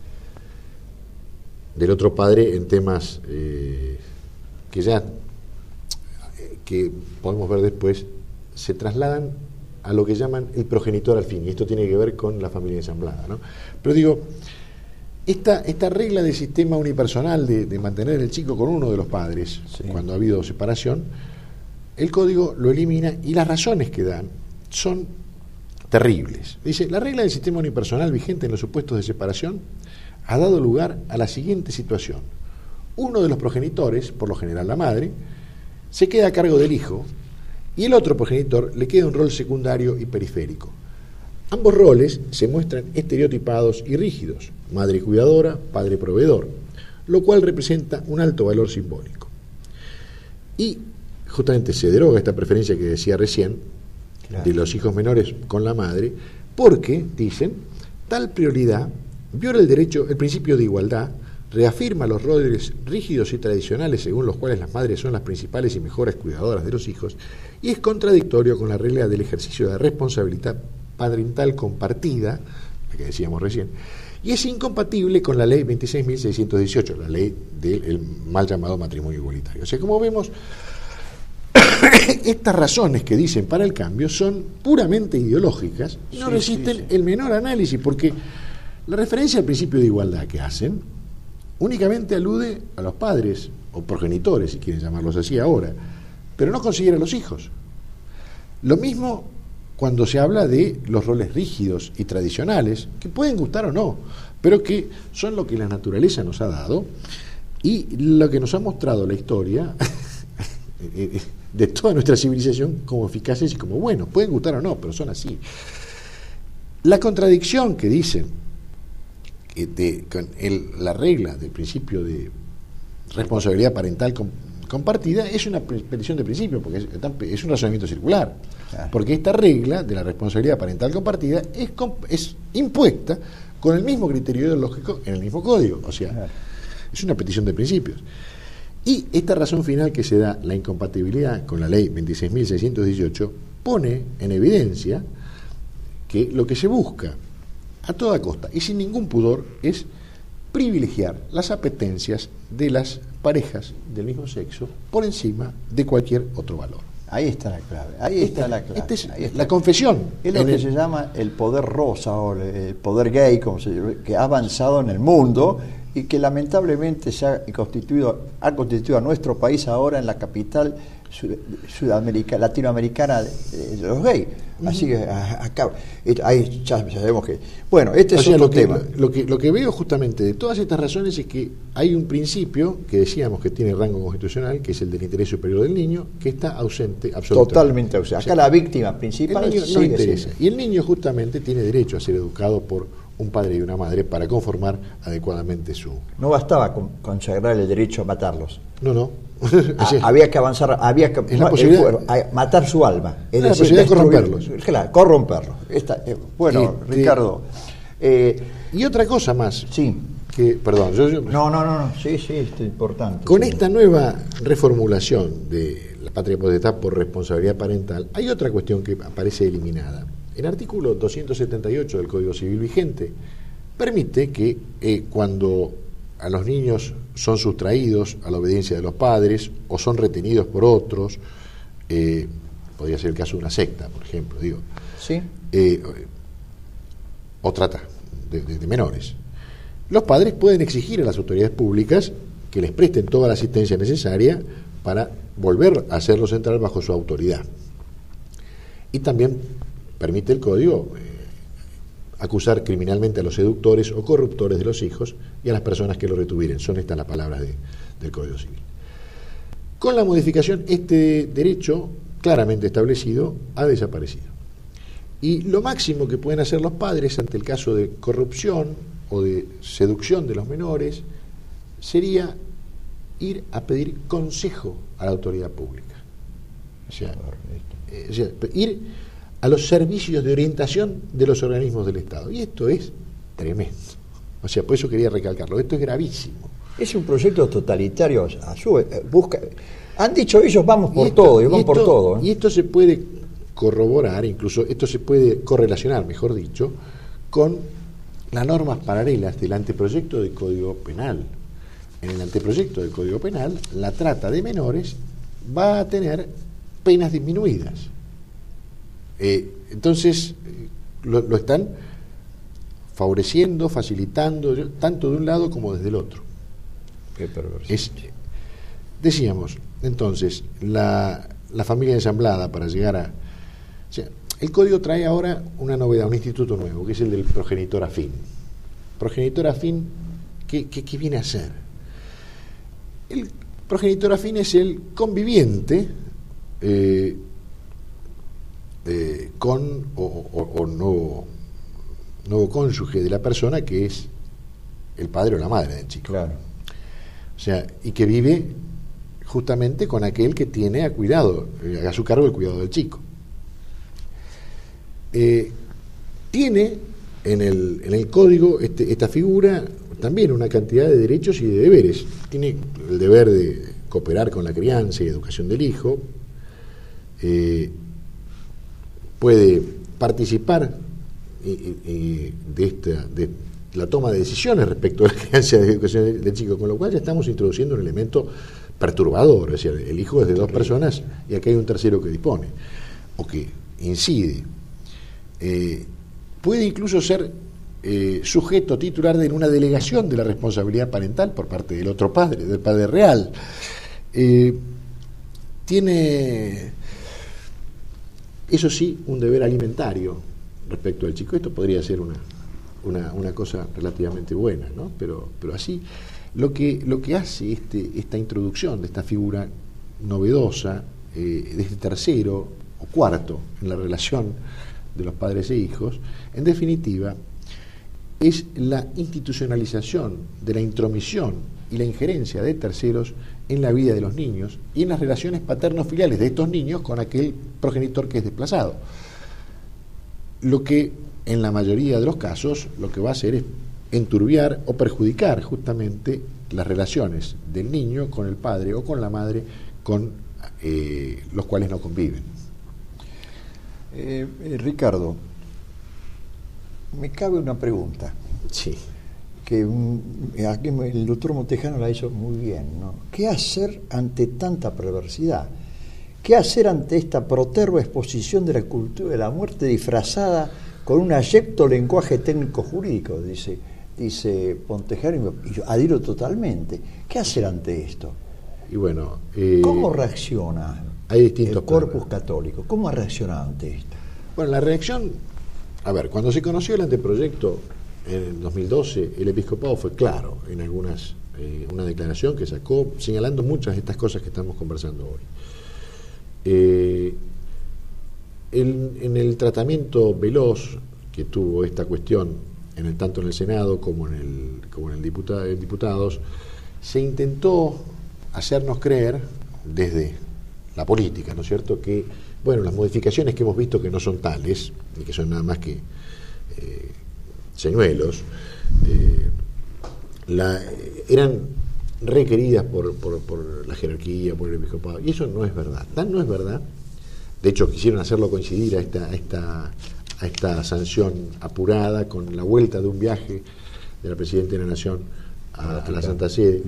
[SPEAKER 2] del otro padre en temas eh, que ya que podemos ver después se trasladan a lo que llaman el progenitor al fin, y esto tiene que ver con la familia ensamblada, ¿no? Pero digo, esta, esta regla del sistema unipersonal de, de mantener el chico con uno de los padres, sí, cuando ha habido separación, el código lo elimina, y las razones que dan son terribles. Dice, la regla del sistema unipersonal vigente en los supuestos de separación ha dado lugar a la siguiente situación. Uno de los progenitores, por lo general la madre, se queda a cargo del hijo, y el otro progenitor le queda un rol secundario y periférico. Ambos roles se muestran estereotipados y rígidos, madre cuidadora, padre proveedor, lo cual representa un alto valor simbólico. Y justamente se deroga esta preferencia que decía recién, claro, de los hijos menores con la madre, porque, dicen, tal prioridad viola el derecho, el principio de igualdad, reafirma los roles rígidos y tradicionales según los cuales las madres son las principales y mejores cuidadoras de los hijos, y es contradictorio con la regla del ejercicio de responsabilidad parental compartida, la que decíamos recién, y es incompatible con la ley veintiséis mil seiscientos dieciocho, la ley del mal llamado matrimonio igualitario. O sea, como vemos, estas razones que dicen para el cambio son puramente ideológicas y no sí, resisten sí, sí. el menor análisis, porque la referencia al principio de igualdad que hacen únicamente alude a los padres o progenitores, si quieren llamarlos así ahora, pero no considera a los hijos. Lo mismo cuando se habla de los roles rígidos y tradicionales, que pueden gustar o no, pero que son lo que la naturaleza nos ha dado y lo que nos ha mostrado la historia de toda nuestra civilización como eficaces y como buenos. Pueden gustar o no, pero son así. La contradicción que dicen de, con el, la regla del principio de responsabilidad parental com, compartida es una petición de principio, porque es, es un razonamiento circular.
[SPEAKER 1] Claro.
[SPEAKER 2] Porque esta regla de la responsabilidad parental compartida es, es impuesta con el mismo criterio ideológico en el mismo código. O sea, claro, es una petición de principios. Y esta razón final que se da, la incompatibilidad con la ley veintiséis mil seiscientos dieciocho, pone en evidencia que lo que se busca a toda costa y sin ningún pudor es privilegiar las apetencias de las parejas del mismo sexo por encima de cualquier otro valor.
[SPEAKER 1] Ahí está la clave, ahí
[SPEAKER 2] esta,
[SPEAKER 1] está la clave.
[SPEAKER 2] Esta es
[SPEAKER 1] ahí está.
[SPEAKER 2] La confesión.
[SPEAKER 1] Es lo que
[SPEAKER 2] el...
[SPEAKER 1] se llama el poder rosa o el poder gay, como se, que ha avanzado en el mundo y que lamentablemente se ha constituido, ha constituido a nuestro país ahora en la capital Sudamérica, latinoamericana de, de los gays. Así que acá ahí ya sabemos que bueno, este
[SPEAKER 2] o
[SPEAKER 1] es
[SPEAKER 2] sea,
[SPEAKER 1] otro
[SPEAKER 2] lo que,
[SPEAKER 1] tema.
[SPEAKER 2] Lo que, lo que veo justamente de todas estas razones es que hay un principio que decíamos que tiene rango constitucional, que es el del interés superior del niño, que está ausente absolutamente.
[SPEAKER 1] Totalmente ausente. Acá o sea, la víctima principal
[SPEAKER 2] el niño
[SPEAKER 1] sigue
[SPEAKER 2] no interesa.
[SPEAKER 1] siendo.
[SPEAKER 2] Y el niño justamente tiene derecho a ser educado por un padre y una madre para conformar adecuadamente su...
[SPEAKER 1] No bastaba con consagrar el derecho a matarlos.
[SPEAKER 2] No, no.
[SPEAKER 1] Ah, había que avanzar, había que
[SPEAKER 2] es la posibilidad,
[SPEAKER 1] a matar su alma, es
[SPEAKER 2] la
[SPEAKER 1] decir,
[SPEAKER 2] posibilidad de corromperlos.
[SPEAKER 1] Claro, corromperlos. Esta, eh, bueno,
[SPEAKER 2] este,
[SPEAKER 1] Ricardo. Eh,
[SPEAKER 2] y otra cosa más.
[SPEAKER 1] Sí.
[SPEAKER 2] Que, perdón, yo, yo,
[SPEAKER 1] no, no, no, no, sí, sí, esto es importante.
[SPEAKER 2] Con
[SPEAKER 1] sí.
[SPEAKER 2] esta nueva reformulación de la patria potestad por responsabilidad parental, hay otra cuestión que aparece eliminada. El artículo doscientos setenta y ocho del Código Civil vigente permite que eh, cuando a los niños son sustraídos a la obediencia de los padres o son retenidos por otros, eh, podría ser el caso de una secta, por ejemplo, digo,
[SPEAKER 1] ¿sí?
[SPEAKER 2] eh, o trata de, de, de menores, los padres pueden exigir a las autoridades públicas que les presten toda la asistencia necesaria para volver a hacerlos entrar bajo su autoridad. Y también permite el Código eh, acusar criminalmente a los seductores o corruptores de los hijos y a las personas que lo retuvieren. Son estas las palabras de, del Código Civil. Con la modificación, este derecho claramente establecido ha desaparecido. Y lo máximo que pueden hacer los padres ante el caso de corrupción o de seducción de los menores sería ir a pedir consejo a la autoridad pública. O sea, eh, o sea ir a los servicios de orientación de los organismos del Estado. Y esto es tremendo. O sea, por eso quería recalcarlo. Esto es gravísimo.
[SPEAKER 1] Es un proyecto totalitario. A su, busca, han dicho ellos, vamos por
[SPEAKER 2] esto,
[SPEAKER 1] todo, y van
[SPEAKER 2] esto,
[SPEAKER 1] por todo. ¿eh?
[SPEAKER 2] Y esto se puede corroborar, incluso esto se puede correlacionar, mejor dicho, con las normas paralelas del anteproyecto del Código Penal. En el anteproyecto del Código Penal, la trata de menores va a tener penas disminuidas. Eh, entonces, lo, lo están favoreciendo, facilitando, tanto de un lado como desde el otro.
[SPEAKER 1] Qué perverso.
[SPEAKER 2] Es, decíamos, entonces, la, la familia ensamblada para llegar a... O sea, el Código trae ahora una novedad, un instituto nuevo, que es el del progenitor afín. Progenitor afín, ¿qué, qué, qué viene a ser? El progenitor afín es el conviviente eh, eh, con o, o, o nuevo, nuevo cónyuge de la persona que es el padre o la madre del chico.
[SPEAKER 1] Claro.
[SPEAKER 2] O sea, y que vive justamente con aquel que tiene a cuidado, a su cargo el cuidado del chico. Eh, tiene en el, en el código este, esta figura también una cantidad de derechos y de deberes. Tiene el deber de cooperar con la crianza y educación del hijo, eh, puede participar y, y de, esta, de la toma de decisiones respecto a la crianza y educación del chico, con lo cual ya estamos introduciendo un elemento perturbador, es decir, el hijo es de dos personas y aquí hay un tercero que dispone o que incide. Eh, puede incluso ser eh, sujeto titular de una delegación de la responsabilidad parental por parte del otro padre, del padre real. Eh, tiene, eso sí, un deber alimentario respecto al chico. Esto podría ser una, una, una cosa relativamente buena, ¿no? Pero, pero así, lo que, lo que hace este, esta introducción de esta figura novedosa, eh, de este tercero o cuarto en la relación de los padres e hijos, en definitiva, es la institucionalización de la intromisión y la injerencia de terceros en la vida de los niños y en las relaciones paterno-filiales de estos niños con aquel progenitor que es desplazado. Lo que en la mayoría de los casos lo que va a hacer es enturbiar o perjudicar justamente las relaciones del niño con el padre o con la madre con eh, los cuales no conviven.
[SPEAKER 1] Eh, eh, Ricardo, me cabe una pregunta.
[SPEAKER 2] Sí.
[SPEAKER 1] Que um, aquí el doctor Montejano la hizo muy bien, ¿no? ¿Qué hacer ante tanta perversidad? ¿Qué hacer ante esta proterva exposición de la cultura de la muerte disfrazada con un ayecto lenguaje técnico jurídico? Dice, dice Montejano, y yo adhiero totalmente. ¿Qué hacer ante esto?
[SPEAKER 2] Y bueno, eh,
[SPEAKER 1] ¿cómo reacciona
[SPEAKER 2] hay distintos
[SPEAKER 1] el corpus
[SPEAKER 2] planos.
[SPEAKER 1] católico? ¿Cómo ha reaccionado ante esto?
[SPEAKER 2] Bueno, la reacción, a ver, cuando se conoció el anteproyecto en el dos mil doce, el episcopado fue claro en algunas, eh, una declaración que sacó señalando muchas de estas cosas que estamos conversando hoy. Eh, el, en el tratamiento veloz que tuvo esta cuestión, en el, tanto en el Senado como en el, como en el diputado, en diputados, se intentó hacernos creer desde la política, ¿no es cierto?, que, bueno, las modificaciones que hemos visto que no son tales, y que son nada más que eh, señuelos, eh, la, eran requeridas por, por, por la jerarquía, por el episcopado, y eso no es verdad. Tan no es verdad. De hecho, quisieron hacerlo coincidir a esta, a esta, a esta sanción apurada con la vuelta de un viaje de la Presidenta de la Nación a, a la Santa Sede.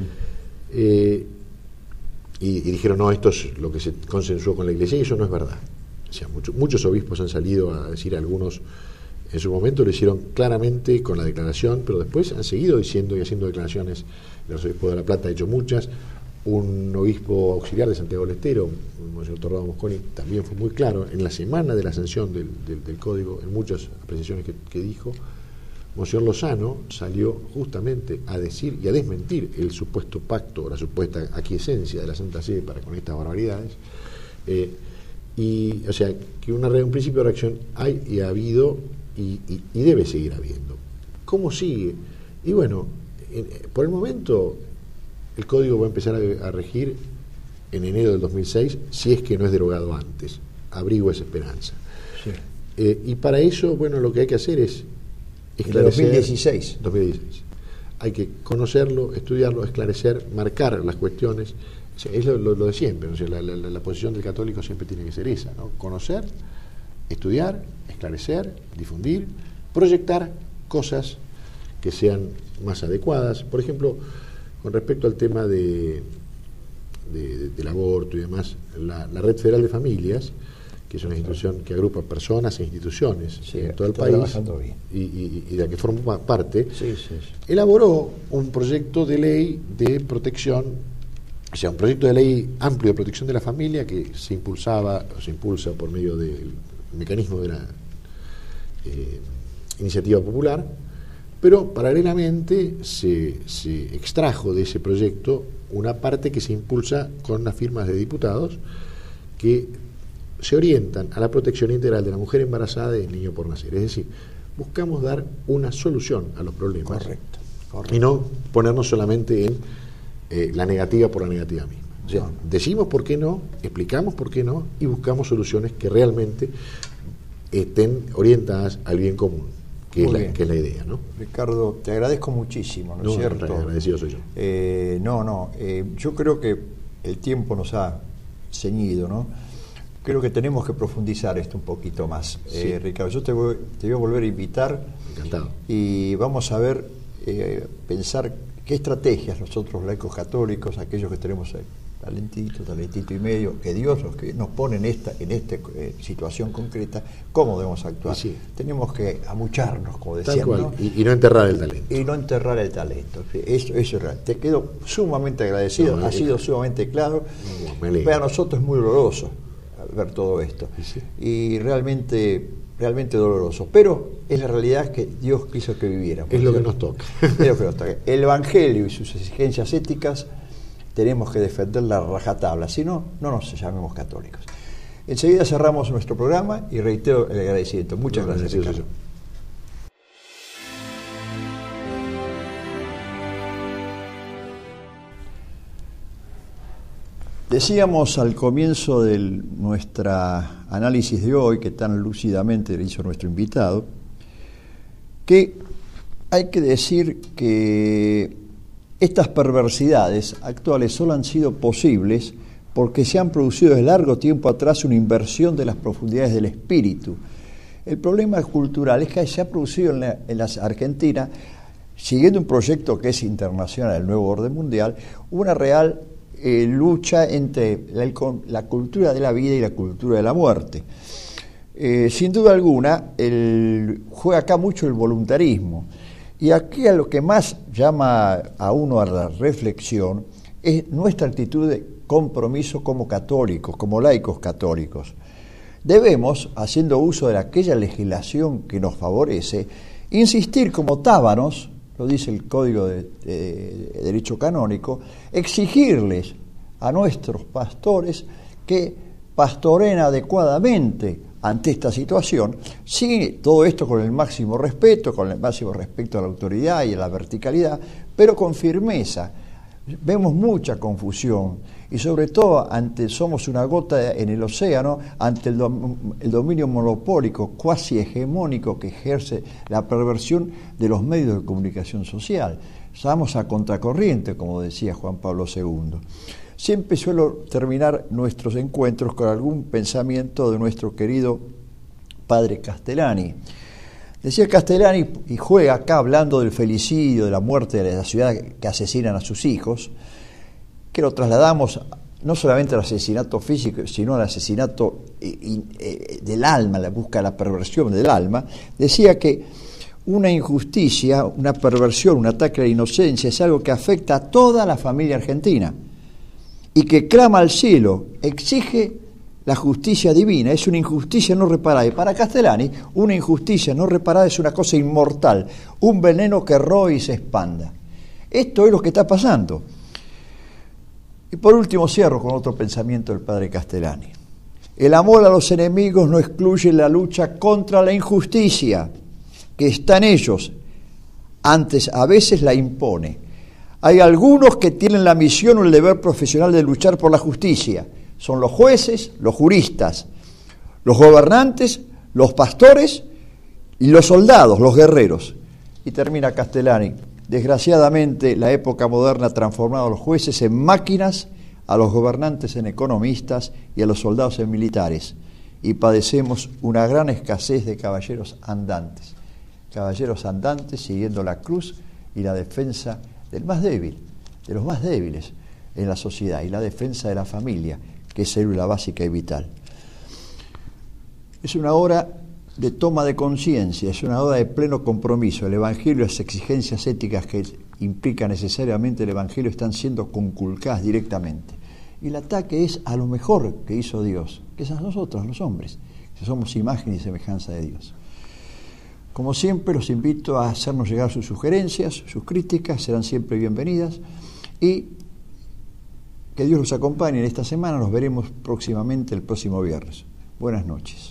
[SPEAKER 2] Eh, y, y dijeron, no, esto es lo que se consensuó con la Iglesia, y eso no es verdad. O sea, mucho, muchos obispos han salido a decir, algunos en su momento lo hicieron claramente con la declaración, pero después han seguido diciendo y haciendo declaraciones. El arzobispo de La Plata ha hecho muchas. Un obispo auxiliar de Santiago del Estero, Monseñor Torrado Mosconi, también fue muy claro en la semana de la sanción del, del, del código, en muchas apreciaciones que, que dijo. Monseñor Lozano salió justamente a decir y a desmentir el supuesto pacto o la supuesta aquiescencia de la Santa Sede para con estas barbaridades. Eh, y, o sea, que una, un principio de reacción hay y ha habido y, y, y debe seguir habiendo. ¿Cómo sigue? Y bueno, en, por el momento el código va a empezar a, a regir en enero del dos mil seis, si es que no es derogado antes. Abrigo esa esperanza. Sí. Eh, y para eso, bueno, lo que hay que hacer es esclarecer.
[SPEAKER 1] dos mil dieciséis.
[SPEAKER 2] dos mil dieciséis. Hay que conocerlo, estudiarlo, esclarecer, marcar las cuestiones. O sea, es lo, lo, lo de siempre. O sea, la, la, la posición del católico siempre tiene que ser esa, ¿no? Conocer, estudiar, esclarecer, difundir, proyectar cosas que sean más adecuadas. Por ejemplo, con respecto al tema de, de, de, del aborto y demás, la, la Red Federal de Familias, que es una institución que agrupa personas e instituciones sí, en todo el país y, y, y de la que forma parte,
[SPEAKER 1] sí, sí, sí.
[SPEAKER 2] elaboró un proyecto de ley de protección, o sea, un proyecto de ley amplio de protección de la familia que se impulsaba, o se impulsa por medio del mecanismo de la eh, iniciativa popular, pero paralelamente se, se extrajo de ese proyecto una parte que se impulsa con las firmas de diputados que se orientan a la protección integral de la mujer embarazada y del niño por nacer. Es decir, buscamos dar una solución a los problemas.
[SPEAKER 1] Correcto, correcto.
[SPEAKER 2] Y no ponernos solamente en eh, la negativa por la negativa misma. O sea, no. Decimos por qué no, explicamos por qué no y buscamos soluciones que realmente estén orientadas al bien común, que, es la, que es la idea, ¿no?
[SPEAKER 1] Ricardo, te agradezco muchísimo, ¿no,
[SPEAKER 2] no
[SPEAKER 1] es cierto?
[SPEAKER 2] No, agradecido soy yo.
[SPEAKER 1] Eh, no, no, eh, yo creo que el tiempo nos ha ceñido, ¿no? Creo que tenemos que profundizar esto un poquito más, sí. eh, Ricardo. Yo te voy, te voy a volver a invitar.
[SPEAKER 2] Encantado.
[SPEAKER 1] Y vamos a ver, eh, pensar qué estrategias nosotros, laicos católicos, aquellos que tenemos talentito, talentito y medio, que Dios los que nos pone en esta, en esta eh, situación concreta, cómo debemos actuar. Sí. Tenemos que amucharnos, como decíamos, ¿no?
[SPEAKER 2] y, y no enterrar el talento.
[SPEAKER 1] Y no enterrar el talento. Eso, eso es real. Te quedo sumamente agradecido, no, ha sido sumamente claro. No, para nosotros es muy doloroso ver todo esto sí. y realmente realmente doloroso, pero es la realidad que Dios quiso que viviéramos.
[SPEAKER 2] Es lo que nos toca.
[SPEAKER 1] Es lo que nos toca. El Evangelio y sus exigencias éticas tenemos que defender la rajatabla, si no, no nos llamemos católicos. Enseguida cerramos nuestro programa y reitero el agradecimiento. Muchas no, gracias, Ricardo. Decíamos al comienzo de nuestro análisis de hoy, que tan lúcidamente le hizo nuestro invitado, que hay que decir que estas perversidades actuales solo han sido posibles porque se han producido desde largo tiempo atrás una inversión de las profundidades del espíritu. El problema cultural es que se ha producido en la, en la Argentina, siguiendo un proyecto que es internacional, el nuevo orden mundial, una real eh, lucha entre la, la cultura de la vida y la cultura de la muerte. Eh, sin duda alguna, el, juega acá mucho el voluntarismo. Y aquí a lo que más llama a uno a la reflexión es nuestra actitud de compromiso como católicos, como laicos católicos. Debemos, haciendo uso de aquella legislación que nos favorece, insistir como tábanos, lo dice el Código de, de, de Derecho Canónico, exigirles a nuestros pastores que pastoreen adecuadamente ante esta situación, sí, todo esto con el máximo respeto, con el máximo respeto a la autoridad y a la verticalidad, pero con firmeza. Vemos mucha confusión y sobre todo ante somos una gota en el océano ante el, dom, el dominio monopólico cuasi hegemónico que ejerce la perversión de los medios de comunicación social. Estamos a contracorriente, como decía Juan Pablo segundo. Siempre suelo terminar nuestros encuentros con algún pensamiento de nuestro querido padre Castellani. Decía Castellani, y juega acá hablando del felicidio, de la muerte de la ciudad que asesinan a sus hijos, que lo trasladamos no solamente al asesinato físico, sino al asesinato del alma, la busca de la perversión del alma. Decía que una injusticia, una perversión, un ataque a la inocencia es algo que afecta a toda la familia argentina y que clama al cielo, exige la justicia divina, es una injusticia no reparada. Y para Castellani, una injusticia no reparada es una cosa inmortal, un veneno que roe y se expanda. Esto es lo que está pasando. Y por último cierro con otro pensamiento del padre Castellani. El amor a los enemigos no excluye la lucha contra la injusticia, que está en ellos, antes a veces la impone. Hay algunos que tienen la misión o el deber profesional de luchar por la justicia. Son los jueces, los juristas, los gobernantes, los pastores y los soldados, los guerreros. Y termina Castellani. Desgraciadamente, la época moderna ha transformado a los jueces en máquinas, a los gobernantes en economistas y a los soldados en militares. Y padecemos una gran escasez de caballeros andantes. Caballeros andantes siguiendo la cruz y la defensa del más débil, de los más débiles en la sociedad, y la defensa de la familia, que es célula básica y vital. Es una hora de toma de conciencia, es una hora de pleno compromiso. El Evangelio, las exigencias éticas que implica necesariamente el Evangelio están siendo conculcadas directamente. Y el ataque es a lo mejor que hizo Dios, que es a nosotros, los hombres, que somos imagen y semejanza de Dios. Como siempre, los invito a hacernos llegar sus sugerencias, sus críticas, serán siempre bienvenidas, y que Dios los acompañe en esta semana. Nos veremos próximamente el próximo viernes. Buenas noches.